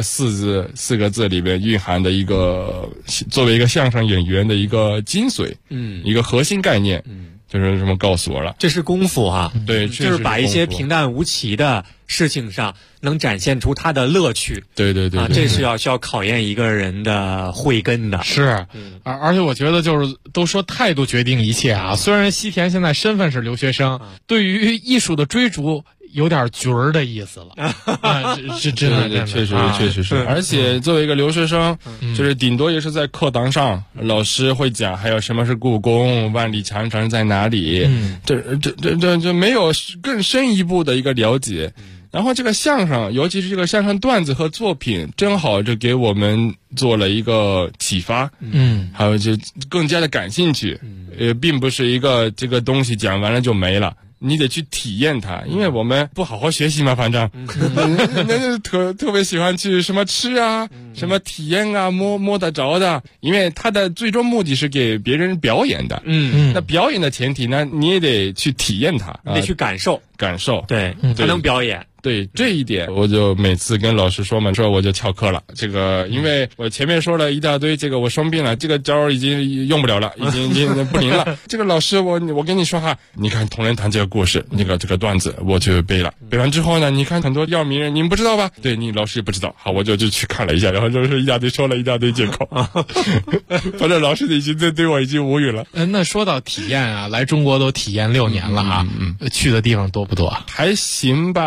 4个字里边蕴含的一个作为一个相声演员的一个精髓，一个核心概念，就是这么告诉我了。 这是功夫哈， 对， 就是把一些平淡无奇的事情上能展现出它的乐趣。 对， 这是需要考验一个人的慧根的。 是，而且我觉得就是都说态度决定一切啊。虽然西田现在身份是留学生，对于艺术的追逐有点角儿的意思了，是真的， 确实是。而且作为一个留学生，就是顶多也是在课堂上，老师会讲，还有什么是故宫，万里长城在哪里，这没有更深一步的一个了解。然后这个相声，尤其是这个相声段子和作品，正好就给我们做了一个启发，还有就更加的感兴趣，并不是一个这个东西讲完了就没了。你得去体验它，因为我们不好好学习嘛，反正特别喜欢去什么吃啊，什么体验啊，摸得着的，因为它的最终目的是给别人表演的。那表演的前提呢，你也得去体验它， 你得去感受，对，才能表演。 对这一点，我就每次跟老师说我就翘课了。这个，因为我前面说了一大堆，这个我生病了，这个招已经用不了了，已经不灵了。这个老师，我跟你说哈，你看同仁堂这个故事，这个段子我就背了。背完之后呢，你看很多要名人，你们不知道吧？对，你老师也不知道。好，我就去看了一下，然后就是一大堆说了一大堆借口。反正老师已经对我已经无语了。 那说到体验啊，来中国都体验6年了哈，去的地方多不多？ 还行吧，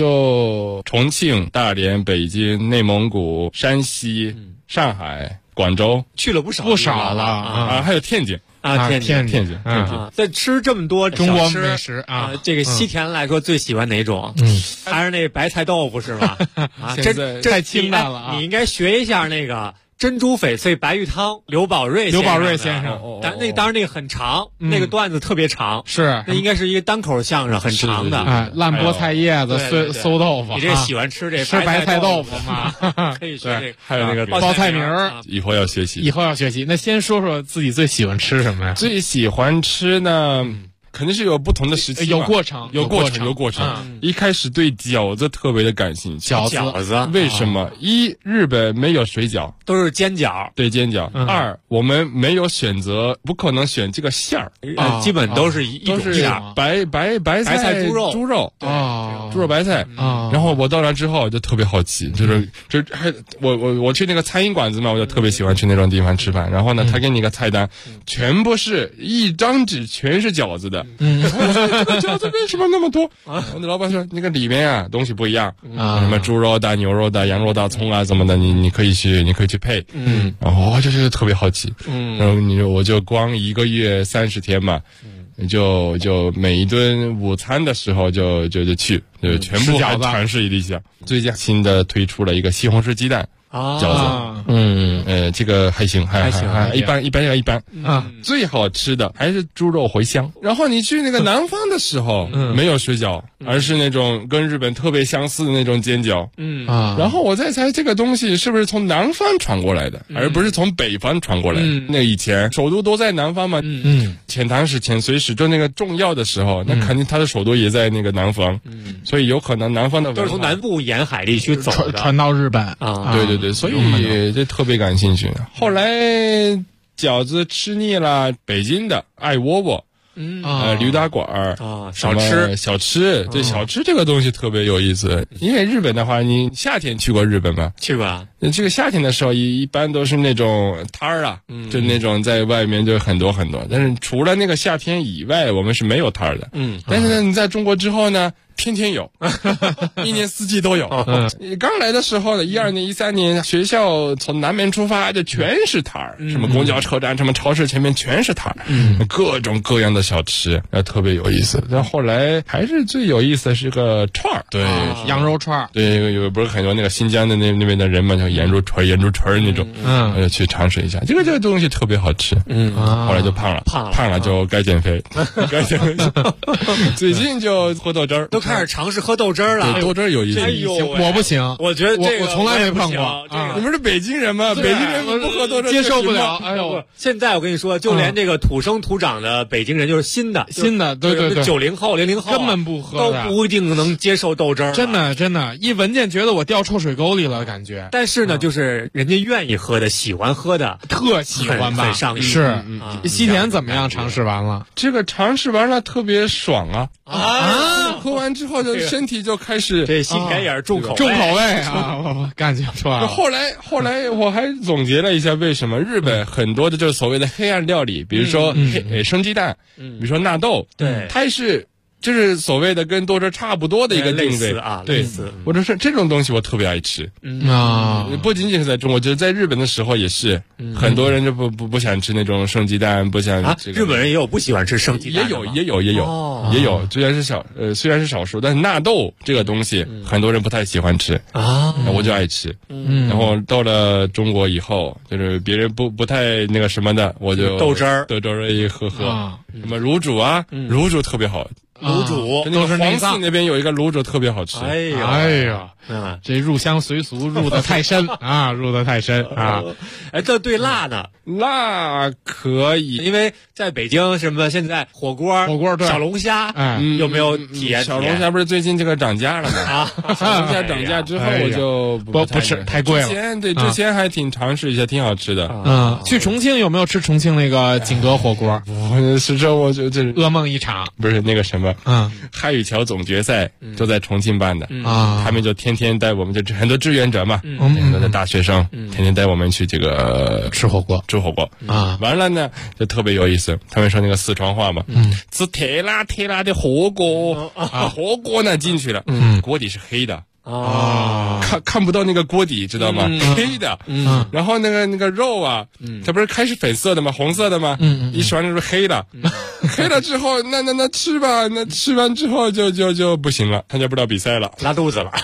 就重庆、大连、北京、内蒙古、山西、上海、广州去了不少了啊，还有天津。 天津在吃这么多中国美食啊， 这个西田来说最喜欢哪种？还是那白菜豆腐是吧？啊， 这太清淡了啊！ 你应该学一下那个珍珠翡翠白玉汤，刘宝瑞先生，但那当然那个很长，那个段子特别长， 是那应该是一个单口相声，很长的。 哎，烂菠菜叶子、馊豆腐， 你这喜欢吃这吃白菜豆腐吗？ 可以学这个， 还有那个报菜名儿， 以后要学习。 那先说说自己最喜欢吃什么呀？ 最喜欢吃呢？肯定是有不同的时期， 有过程。 一开始对饺子特别的感兴趣。 饺子为什么？一，日本没有水饺， 都是煎饺。 对，煎饺。二，我们没有选择，不可能选这个馅儿， 基本都是一种馅儿， 白菜猪肉猪肉白菜。然后我到那之后就特别好奇，我去那个餐饮馆子嘛，我就特别喜欢去那种地方吃饭。然后呢，他给你个菜单，全部是一张纸，全是饺子的。这个饺子为什么那么多？我那老板说，那个里面啊东西不一样什么猪肉的、牛肉的、羊肉的、葱啊什么的，你可以去配。然后我就是特别好奇。然后我就光1个月30天嘛。就每一顿午餐的时候就去，全部还尝试一下。最近新的推出了一个西红柿鸡蛋饺子，这个还行，一般啊。最好吃的还是猪肉茴香。然后你去那个南方的时候，没有水饺，而是那种跟日本特别相似的那种煎饺。然后我在猜这个东西是不是从南方传过来的，而不是从北方传过来的。那以前首都都在南方嘛，遣唐使、遣隋使就那个重要的时候，那肯定他的首都也在那个南方，所以有可能南方的文化都是从南部沿海地区走的， 传到日本啊。对，所以这特别感兴趣。后来饺子吃腻了，北京的爱窝窝。驴打滚儿小吃，对，小吃这个东西特别有意思。因为日本的话，你夏天去过日本吗？ 去过。 这个夏天的时候，一般都是那种摊儿啊，就那种在外面就很多。但是除了那个夏天以外，我们是没有摊儿的。但是呢，你在中国之后呢，天天有，一年四季都有。刚来的时候呢，12年、13年，学校从南面出发，就全是摊儿，什么公交车站、什么超市前面全是摊儿，各种各样的小吃，特别有意思。但后来还是最有意思的是个串儿，对， 羊肉串儿， 对，有不是很多那个新疆的那边的人嘛，叫盐猪串那种，我就去尝试一下，这个东西特别好吃，后来就胖了就该减肥，最近就喝豆汁儿。 都开始尝试喝豆汁儿了， 豆汁儿有意思。 我不行， 我觉得我从来没碰过。 你们是北京人吗？北京人不喝豆汁儿接受不了。哎呦， 现在我跟你说，就连这个土生土长的北京人，就是新的， 对 ，90后、00后根本不喝， 都不一定能接受豆汁儿。 真的，一闻见觉得我掉臭水沟里了，感觉。 但是呢，就是人家愿意喝的、喜欢喝的， 特喜欢吧， 很上瘾。 是，西田怎么样？尝试完了， 这个尝试完了特别爽啊！喝完之后就身体就开始这西田也是重口味啊，感觉出来了。 后来我还总结了一下，为什么日本很多的就是所谓的黑暗料理，比如说生鸡蛋，比如说纳豆， 对， 它是就是所谓的跟豆汁差不多的一个定位啊， 对，或者是这种东西我特别爱吃不仅仅是在中国，就是在日本的时候也是，很多人就不想吃那种生鸡蛋，不想日本人也有不喜欢吃生鸡蛋， 也有，虽然是少数，但是纳豆这个东西很多人不太喜欢吃我就爱吃，然后到了中国以后，就是别人不太那个什么的，我就豆汁儿一喝，什么卤煮啊，卤煮特别好。 卤煮都是黄寺那边有一个卤煮特别好吃。 哎呀，这入乡随俗入得太深啊， 这对辣呢？ 辣可以， 因为在北京什么现在火锅对小龙虾，有没有体验？ 小龙虾不是最近这个涨价了吗？小龙虾涨价之后我就不吃，太贵了。 之前还挺尝试一下，挺好吃的。 去重庆有没有吃重庆那个锦阁火锅？ 是说我就噩梦一场。 不是那个什么，汉语桥总决赛都在重庆办的他们就天天带我们，就很多志愿者嘛，很多的大学生，天天带我们去这个吃火锅啊。完了呢，就特别有意思，他们说那个四川话嘛，吃特辣的火锅啊，火锅呢进去了，锅底是黑的。看不到那个锅底，知道吗？黑的。然后那个肉啊，它不是开始粉色的吗？红色的吗？一吃完就是黑的。黑了之后，那吃吧，那吃完之后就不行了，参加不了比赛了， 拉肚子了。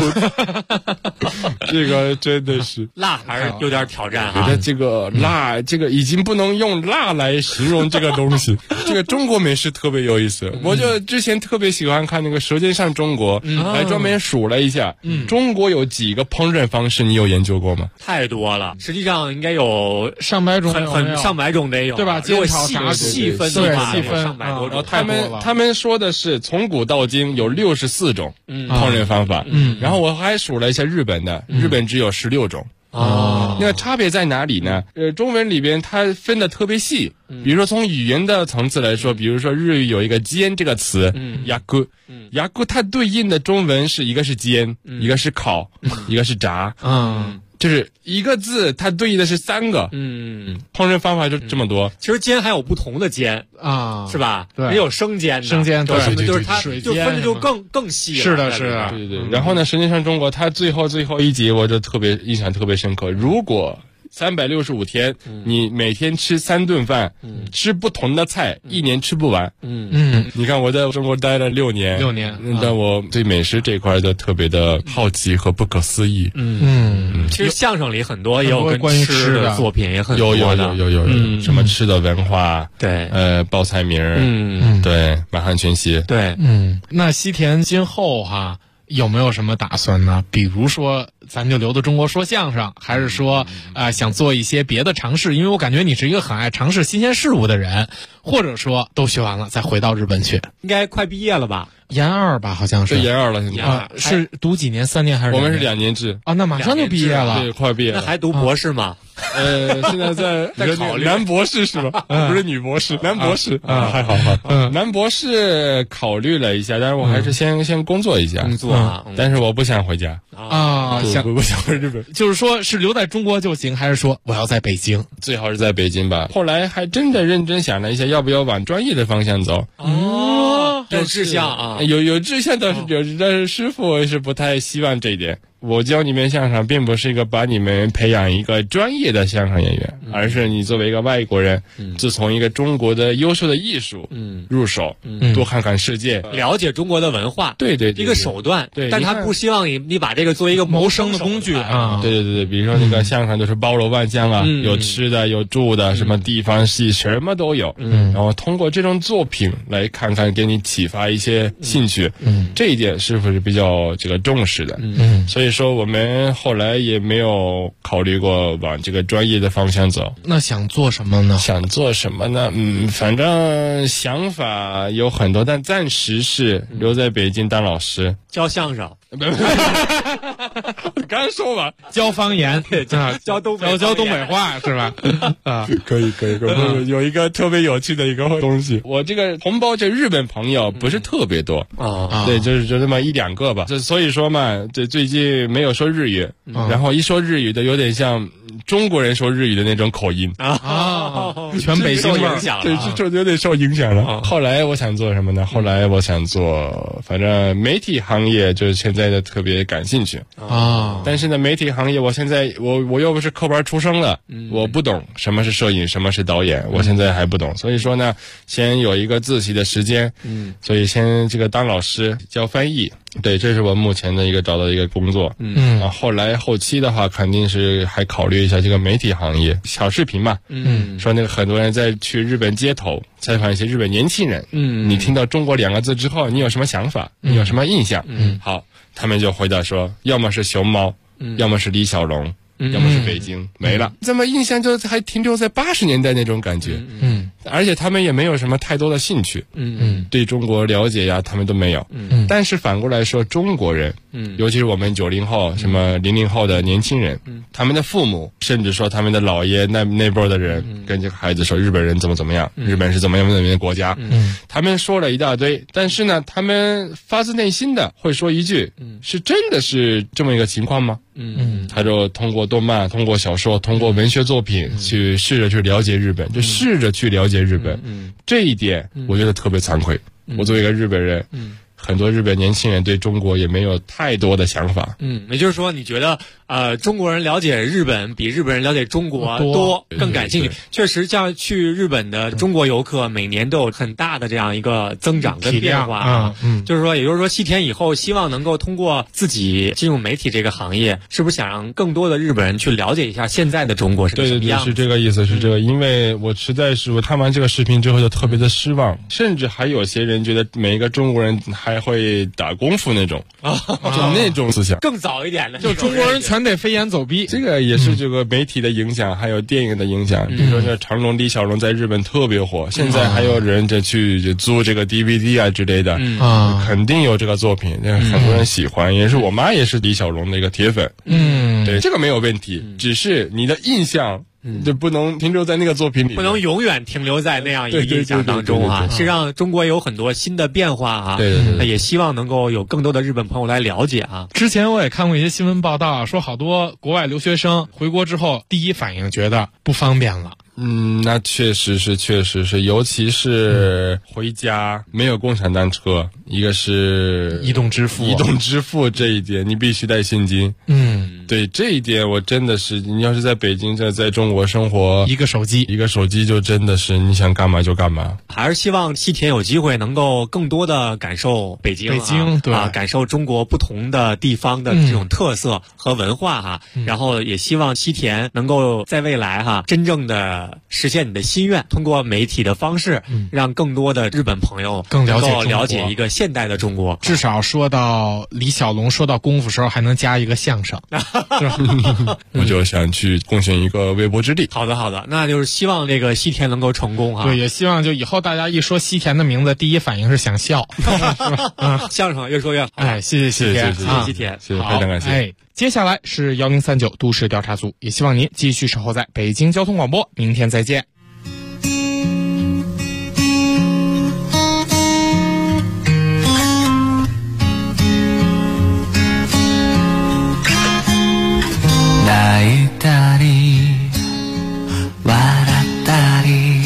这个真的是辣还是有点挑战觉得这个辣，这个已经不能用辣来形容这个东西。这个中国美食特别有意思，我就之前特别喜欢看那个《舌尖上中国》，还专门数了一下。中国有几个烹饪方式，你有研究过吗？ 太多了，实际上应该有上百种， 上百种得有， 对吧？ 如果细分的话，上百多种。 他们说的是从古到今有64种烹饪方法，然后我还数了一下日本的，日本只有16种。那个差别在哪里呢？中文里边它分的特别细，比如说从语言的层次来说，比如说日语有一个煎这个词，ヤク，它对应的中文是一个是煎，一个是烤，一个是炸，就是一个字它对应的是3个，烹饪方法就这么多。 其实煎还有不同的煎啊，是吧？ 对， 也有生煎的， 对， 就是它就分的就更细了。 是的， 对。然后呢，实际上中国它最后一集我就印象特别深刻。如果365天，你每天吃3顿饭，吃不同的菜，1年吃不完。你看我在中国待了6年，但我对美食这块的特别的好奇和不可思议。 其实相声里很多也有跟吃的作品，也很多的。 有什么吃的文化， 对， 报菜名，对，满汉全席， 对， 那西田今后哈。有没有什么打算呢？比如说，咱就留到中国说相声，还是说想做一些别的尝试？因为我感觉你是一个很爱尝试新鲜事物的人，或者说都学完了再回到日本去。 应该快毕业了吧？ 研2吧，好像是。 对，研2了现在。 是读几年？3年还是2年？ 我们是2年制啊，那马上就毕业了， 对，快毕业了。 那还读博士吗？ 现在在考虑男博士是吧？不是女博士，男博士啊，还好。男博士考虑了一下，但是我还是先工作一下，但是我不想回家啊， 不想回日本。 就是说是留在中国就行，还是说我要在北京？ 最好是在北京吧。后来还真的认真想了一下，要不要往专业的方向走？ 有志向啊， 有志向倒是有，但是师傅是不太希望这一点。我教你们相声，并不是一个把你们培养一个专业的相声演员，而是你作为一个外国人，就从一个中国的优秀的艺术入手，多看看世界， 了解中国的文化， 对， 一个手段， 对， 但他不希望你把这个作为一个谋生的工具啊， 对，比如说那个相声就是包罗万象啊，有吃的，有住的，什么地方戏什么都有，然后通过这种作品来看看，给你启发一些兴趣，这一点师傅是比较这个重视的，所以说我们后来也没有考虑过往这个专业的方向走。 那想做什么呢？ 反正想法有很多，但暂时是留在北京当老师， 教相声。 刚才说吧， 教方言， 教东北话是吧？ 啊，可以，有一个特别有趣的一个东西。我这个同胞这日本朋友不是特别多啊，对，就这么1-2个吧。所以说嘛，这最近没有说日语，然后一说日语的有点像中国人说日语的那种口音啊，全北京影响了， 对，就有点受影响了。后来我想做什么呢？后来我想做，反正媒体行业就是现在的特别感兴趣啊。但是呢，媒体行业我现在我又不是科班出身的，我不懂什么是摄影，什么是导演，我现在还不懂。所以说呢，先有一个自习的时间，所以先这个当老师教翻译。对，这是我目前的一个找到的一个工作。后期的话，肯定是还考虑一下这个媒体行业，小视频嘛。说那个很多人在去日本街头采访一些日本年轻人。你听到中国2个字之后，你有什么想法？你有什么印象？好，他们就回答说，要么是熊猫，要么是李小龙，要么是北京，没了。这么印象就还停留在80年代那种感觉。 而且他们也没有什么太多的兴趣，对中国了解呀，他们都没有。但是反过来说，中国人，尤其是我们90后、什么00后的年轻人，他们的父母，甚至说他们的姥爷那辈的人，跟这个孩子说日本人怎么样，日本是怎么样的国家，他们说了一大堆，但是呢，他们发自内心的会说一句，是真的是这么一个情况吗？他就通过动漫、通过小说、通过文学作品去试着去了解日本，就试着去了解日本。这一点我觉得特别惭愧。我作为一个日本人，很多日本年轻人对中国也没有太多的想法。 也就是说，你觉得中国人了解日本比日本人了解中国多，更感兴趣。确实，像去日本的中国游客每年都有很大的这样一个增长跟变化啊。就是说，也就是说，西田以后希望能够通过自己进入媒体这个行业，是不是想让更多的日本人去了解一下现在的中国是什么样？ 是这个意思，是这个。因为我实在是我看完这个视频之后就特别的失望，甚至还有些人觉得每一个中国人还会打功夫那种就那种思想。 更早一点的， 就中国人全得飞檐走壁。 这个也是这个媒体的影响，还有电影的影响。比如说这成龙、李小龙在日本特别火，现在还有人去租这个 DVD 啊之类的，肯定有这个作品，很多人喜欢。也是我妈也是李小龙的一个铁粉。对，这个没有问题，只是你的印象就不能停留在那个作品里， 不能永远停留在那样一个印象当中啊！是让中国有很多新的变化啊！也希望能够有更多的日本朋友来了解啊！ 之前我也看过一些新闻报道，说好多国外留学生回国之后，第一反应觉得不方便了。 那确实是，尤其是回家没有共享单车，一个是移动支付这一点，你必须带现金。对这一点我真的是，你要是在北京在中国生活， 一个手机就真的是你想干嘛就干嘛。 还是希望西田有机会能够更多的感受北京对感受中国不同的地方的这种特色和文化然后也希望西田能够在未来真正的实现你的心愿，通过媒体的方式，让更多的日本朋友更了解一个现代的中国。 至少说到李小龙说到功夫时候还能加一个相声。 我就想去贡献一个微薄之力。 好的，那就是希望这个西田能够成功对，也希望就以后大家一说西田的名字，第一反应是想笑。 相声越说越好。 谢谢西田， 谢谢西田， 非常感谢。 接下来是1039都市调查组，也希望您继续守候在北京交通广播，明天再见。 泣いたり笑ったり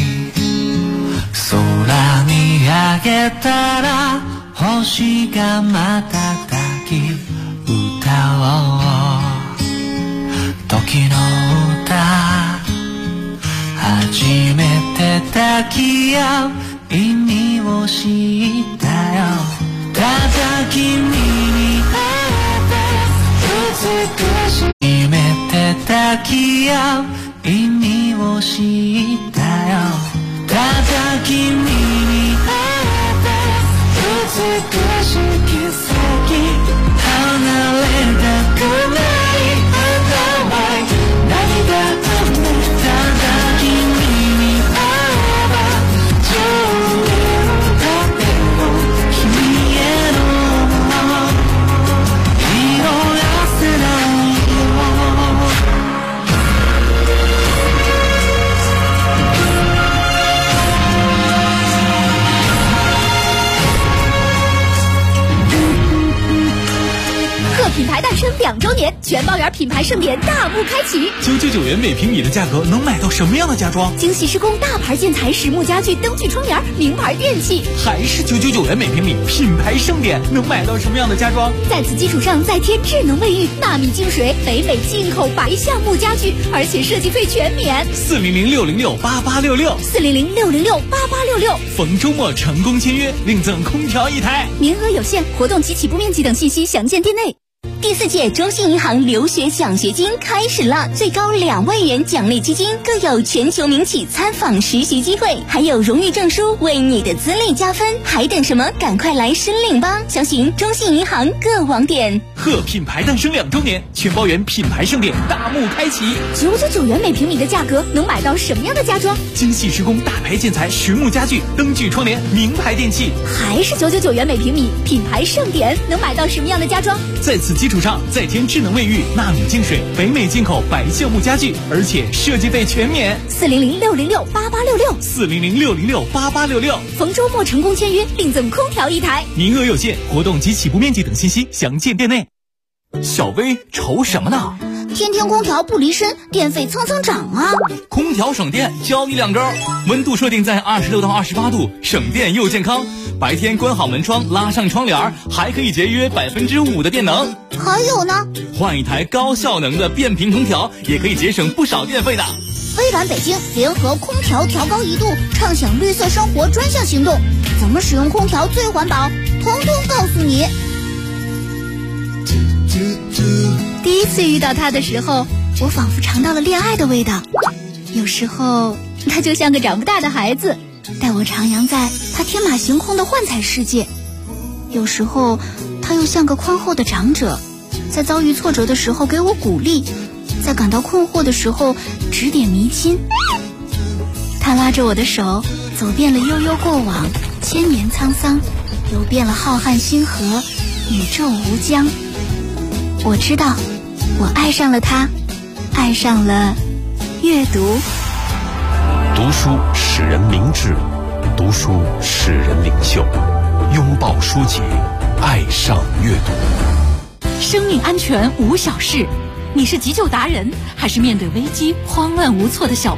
空見上げたら星が瞬き歌おう時の歌初めて抱き合う意味を知ったよただ君に会えて美しい初めて抱き合う意味を知ったよただ君に会えて美しい奇跡離れたくない甘い涙あふれただ君に会えば上下だけど君への色あせない品牌诞生2周年，全包园品牌盛典大幕开启。 999元每平米的价格能买到什么样的家装？ 精细施工大牌建材、实木家具、灯具窗帘、名牌电器。 还是999元每平米，品牌盛典能买到什么样的家装？ 在此基础上再添智能卫浴、纳米净水、北美进口白橡木家具，而且设计费全免。 400-606-8866，400-606-8866。逢周末成功签约，另赠空调1台。 名额有限，活动及起步面积等信息详见店内。 第4届中信银行留学奖学金开始了，最高2万元奖励基金，更有全球名企参访实习机会，还有荣誉证书为你的资历加分，还等什么？赶快来申领吧！详询中信银行各网点。 贺品牌诞生2周年，全包圆品牌盛典大幕开启 ，999元每平米的价格能买到什么样的家装？ 精细施工大牌建材、实木家具、灯具窗帘、名牌电器， 还是999元每平米，品牌盛典能买到什么样的家装？ 在此基础上再添智能卫浴、纳米净水、北美进口白橡木家具，而且设计费全免。 400-606-8866，400-606-8866，逢周末成功签约，另赠空调1台， 名额有限，活动及起步面积等信息详见店内。小薇愁什么呢？ 天天空调不离身，电费蹭蹭涨啊！ 空调省电，教你2招：温度设定在26到28度，省电又健康。白天关好门窗，拉上窗帘，还可以节约5%的电能。 还有呢， 换一台高效能的变频空调，也可以节省不少电费的。 微软北京联合空调调高1度，畅享绿色生活专项行动，怎么使用空调最环保，统统告诉你。第一次遇到他的时候，我仿佛尝到了恋爱的味道。有时候他就像个长不大的孩子，带我徜徉在他天马行空的幻彩世界；有时候他又像个宽厚的长者，在遭遇挫折的时候给我鼓励，在感到困惑的时候指点迷津。他拉着我的手，走遍了悠悠过往，千年沧桑，游遍了浩瀚星河，宇宙无疆。我知道，我爱上了他，爱上了阅读。 读书使人明智，读书使人领袖。拥抱书籍，爱上阅读。 生命安全无小事，你是急救达人，还是面对危机慌乱无措的小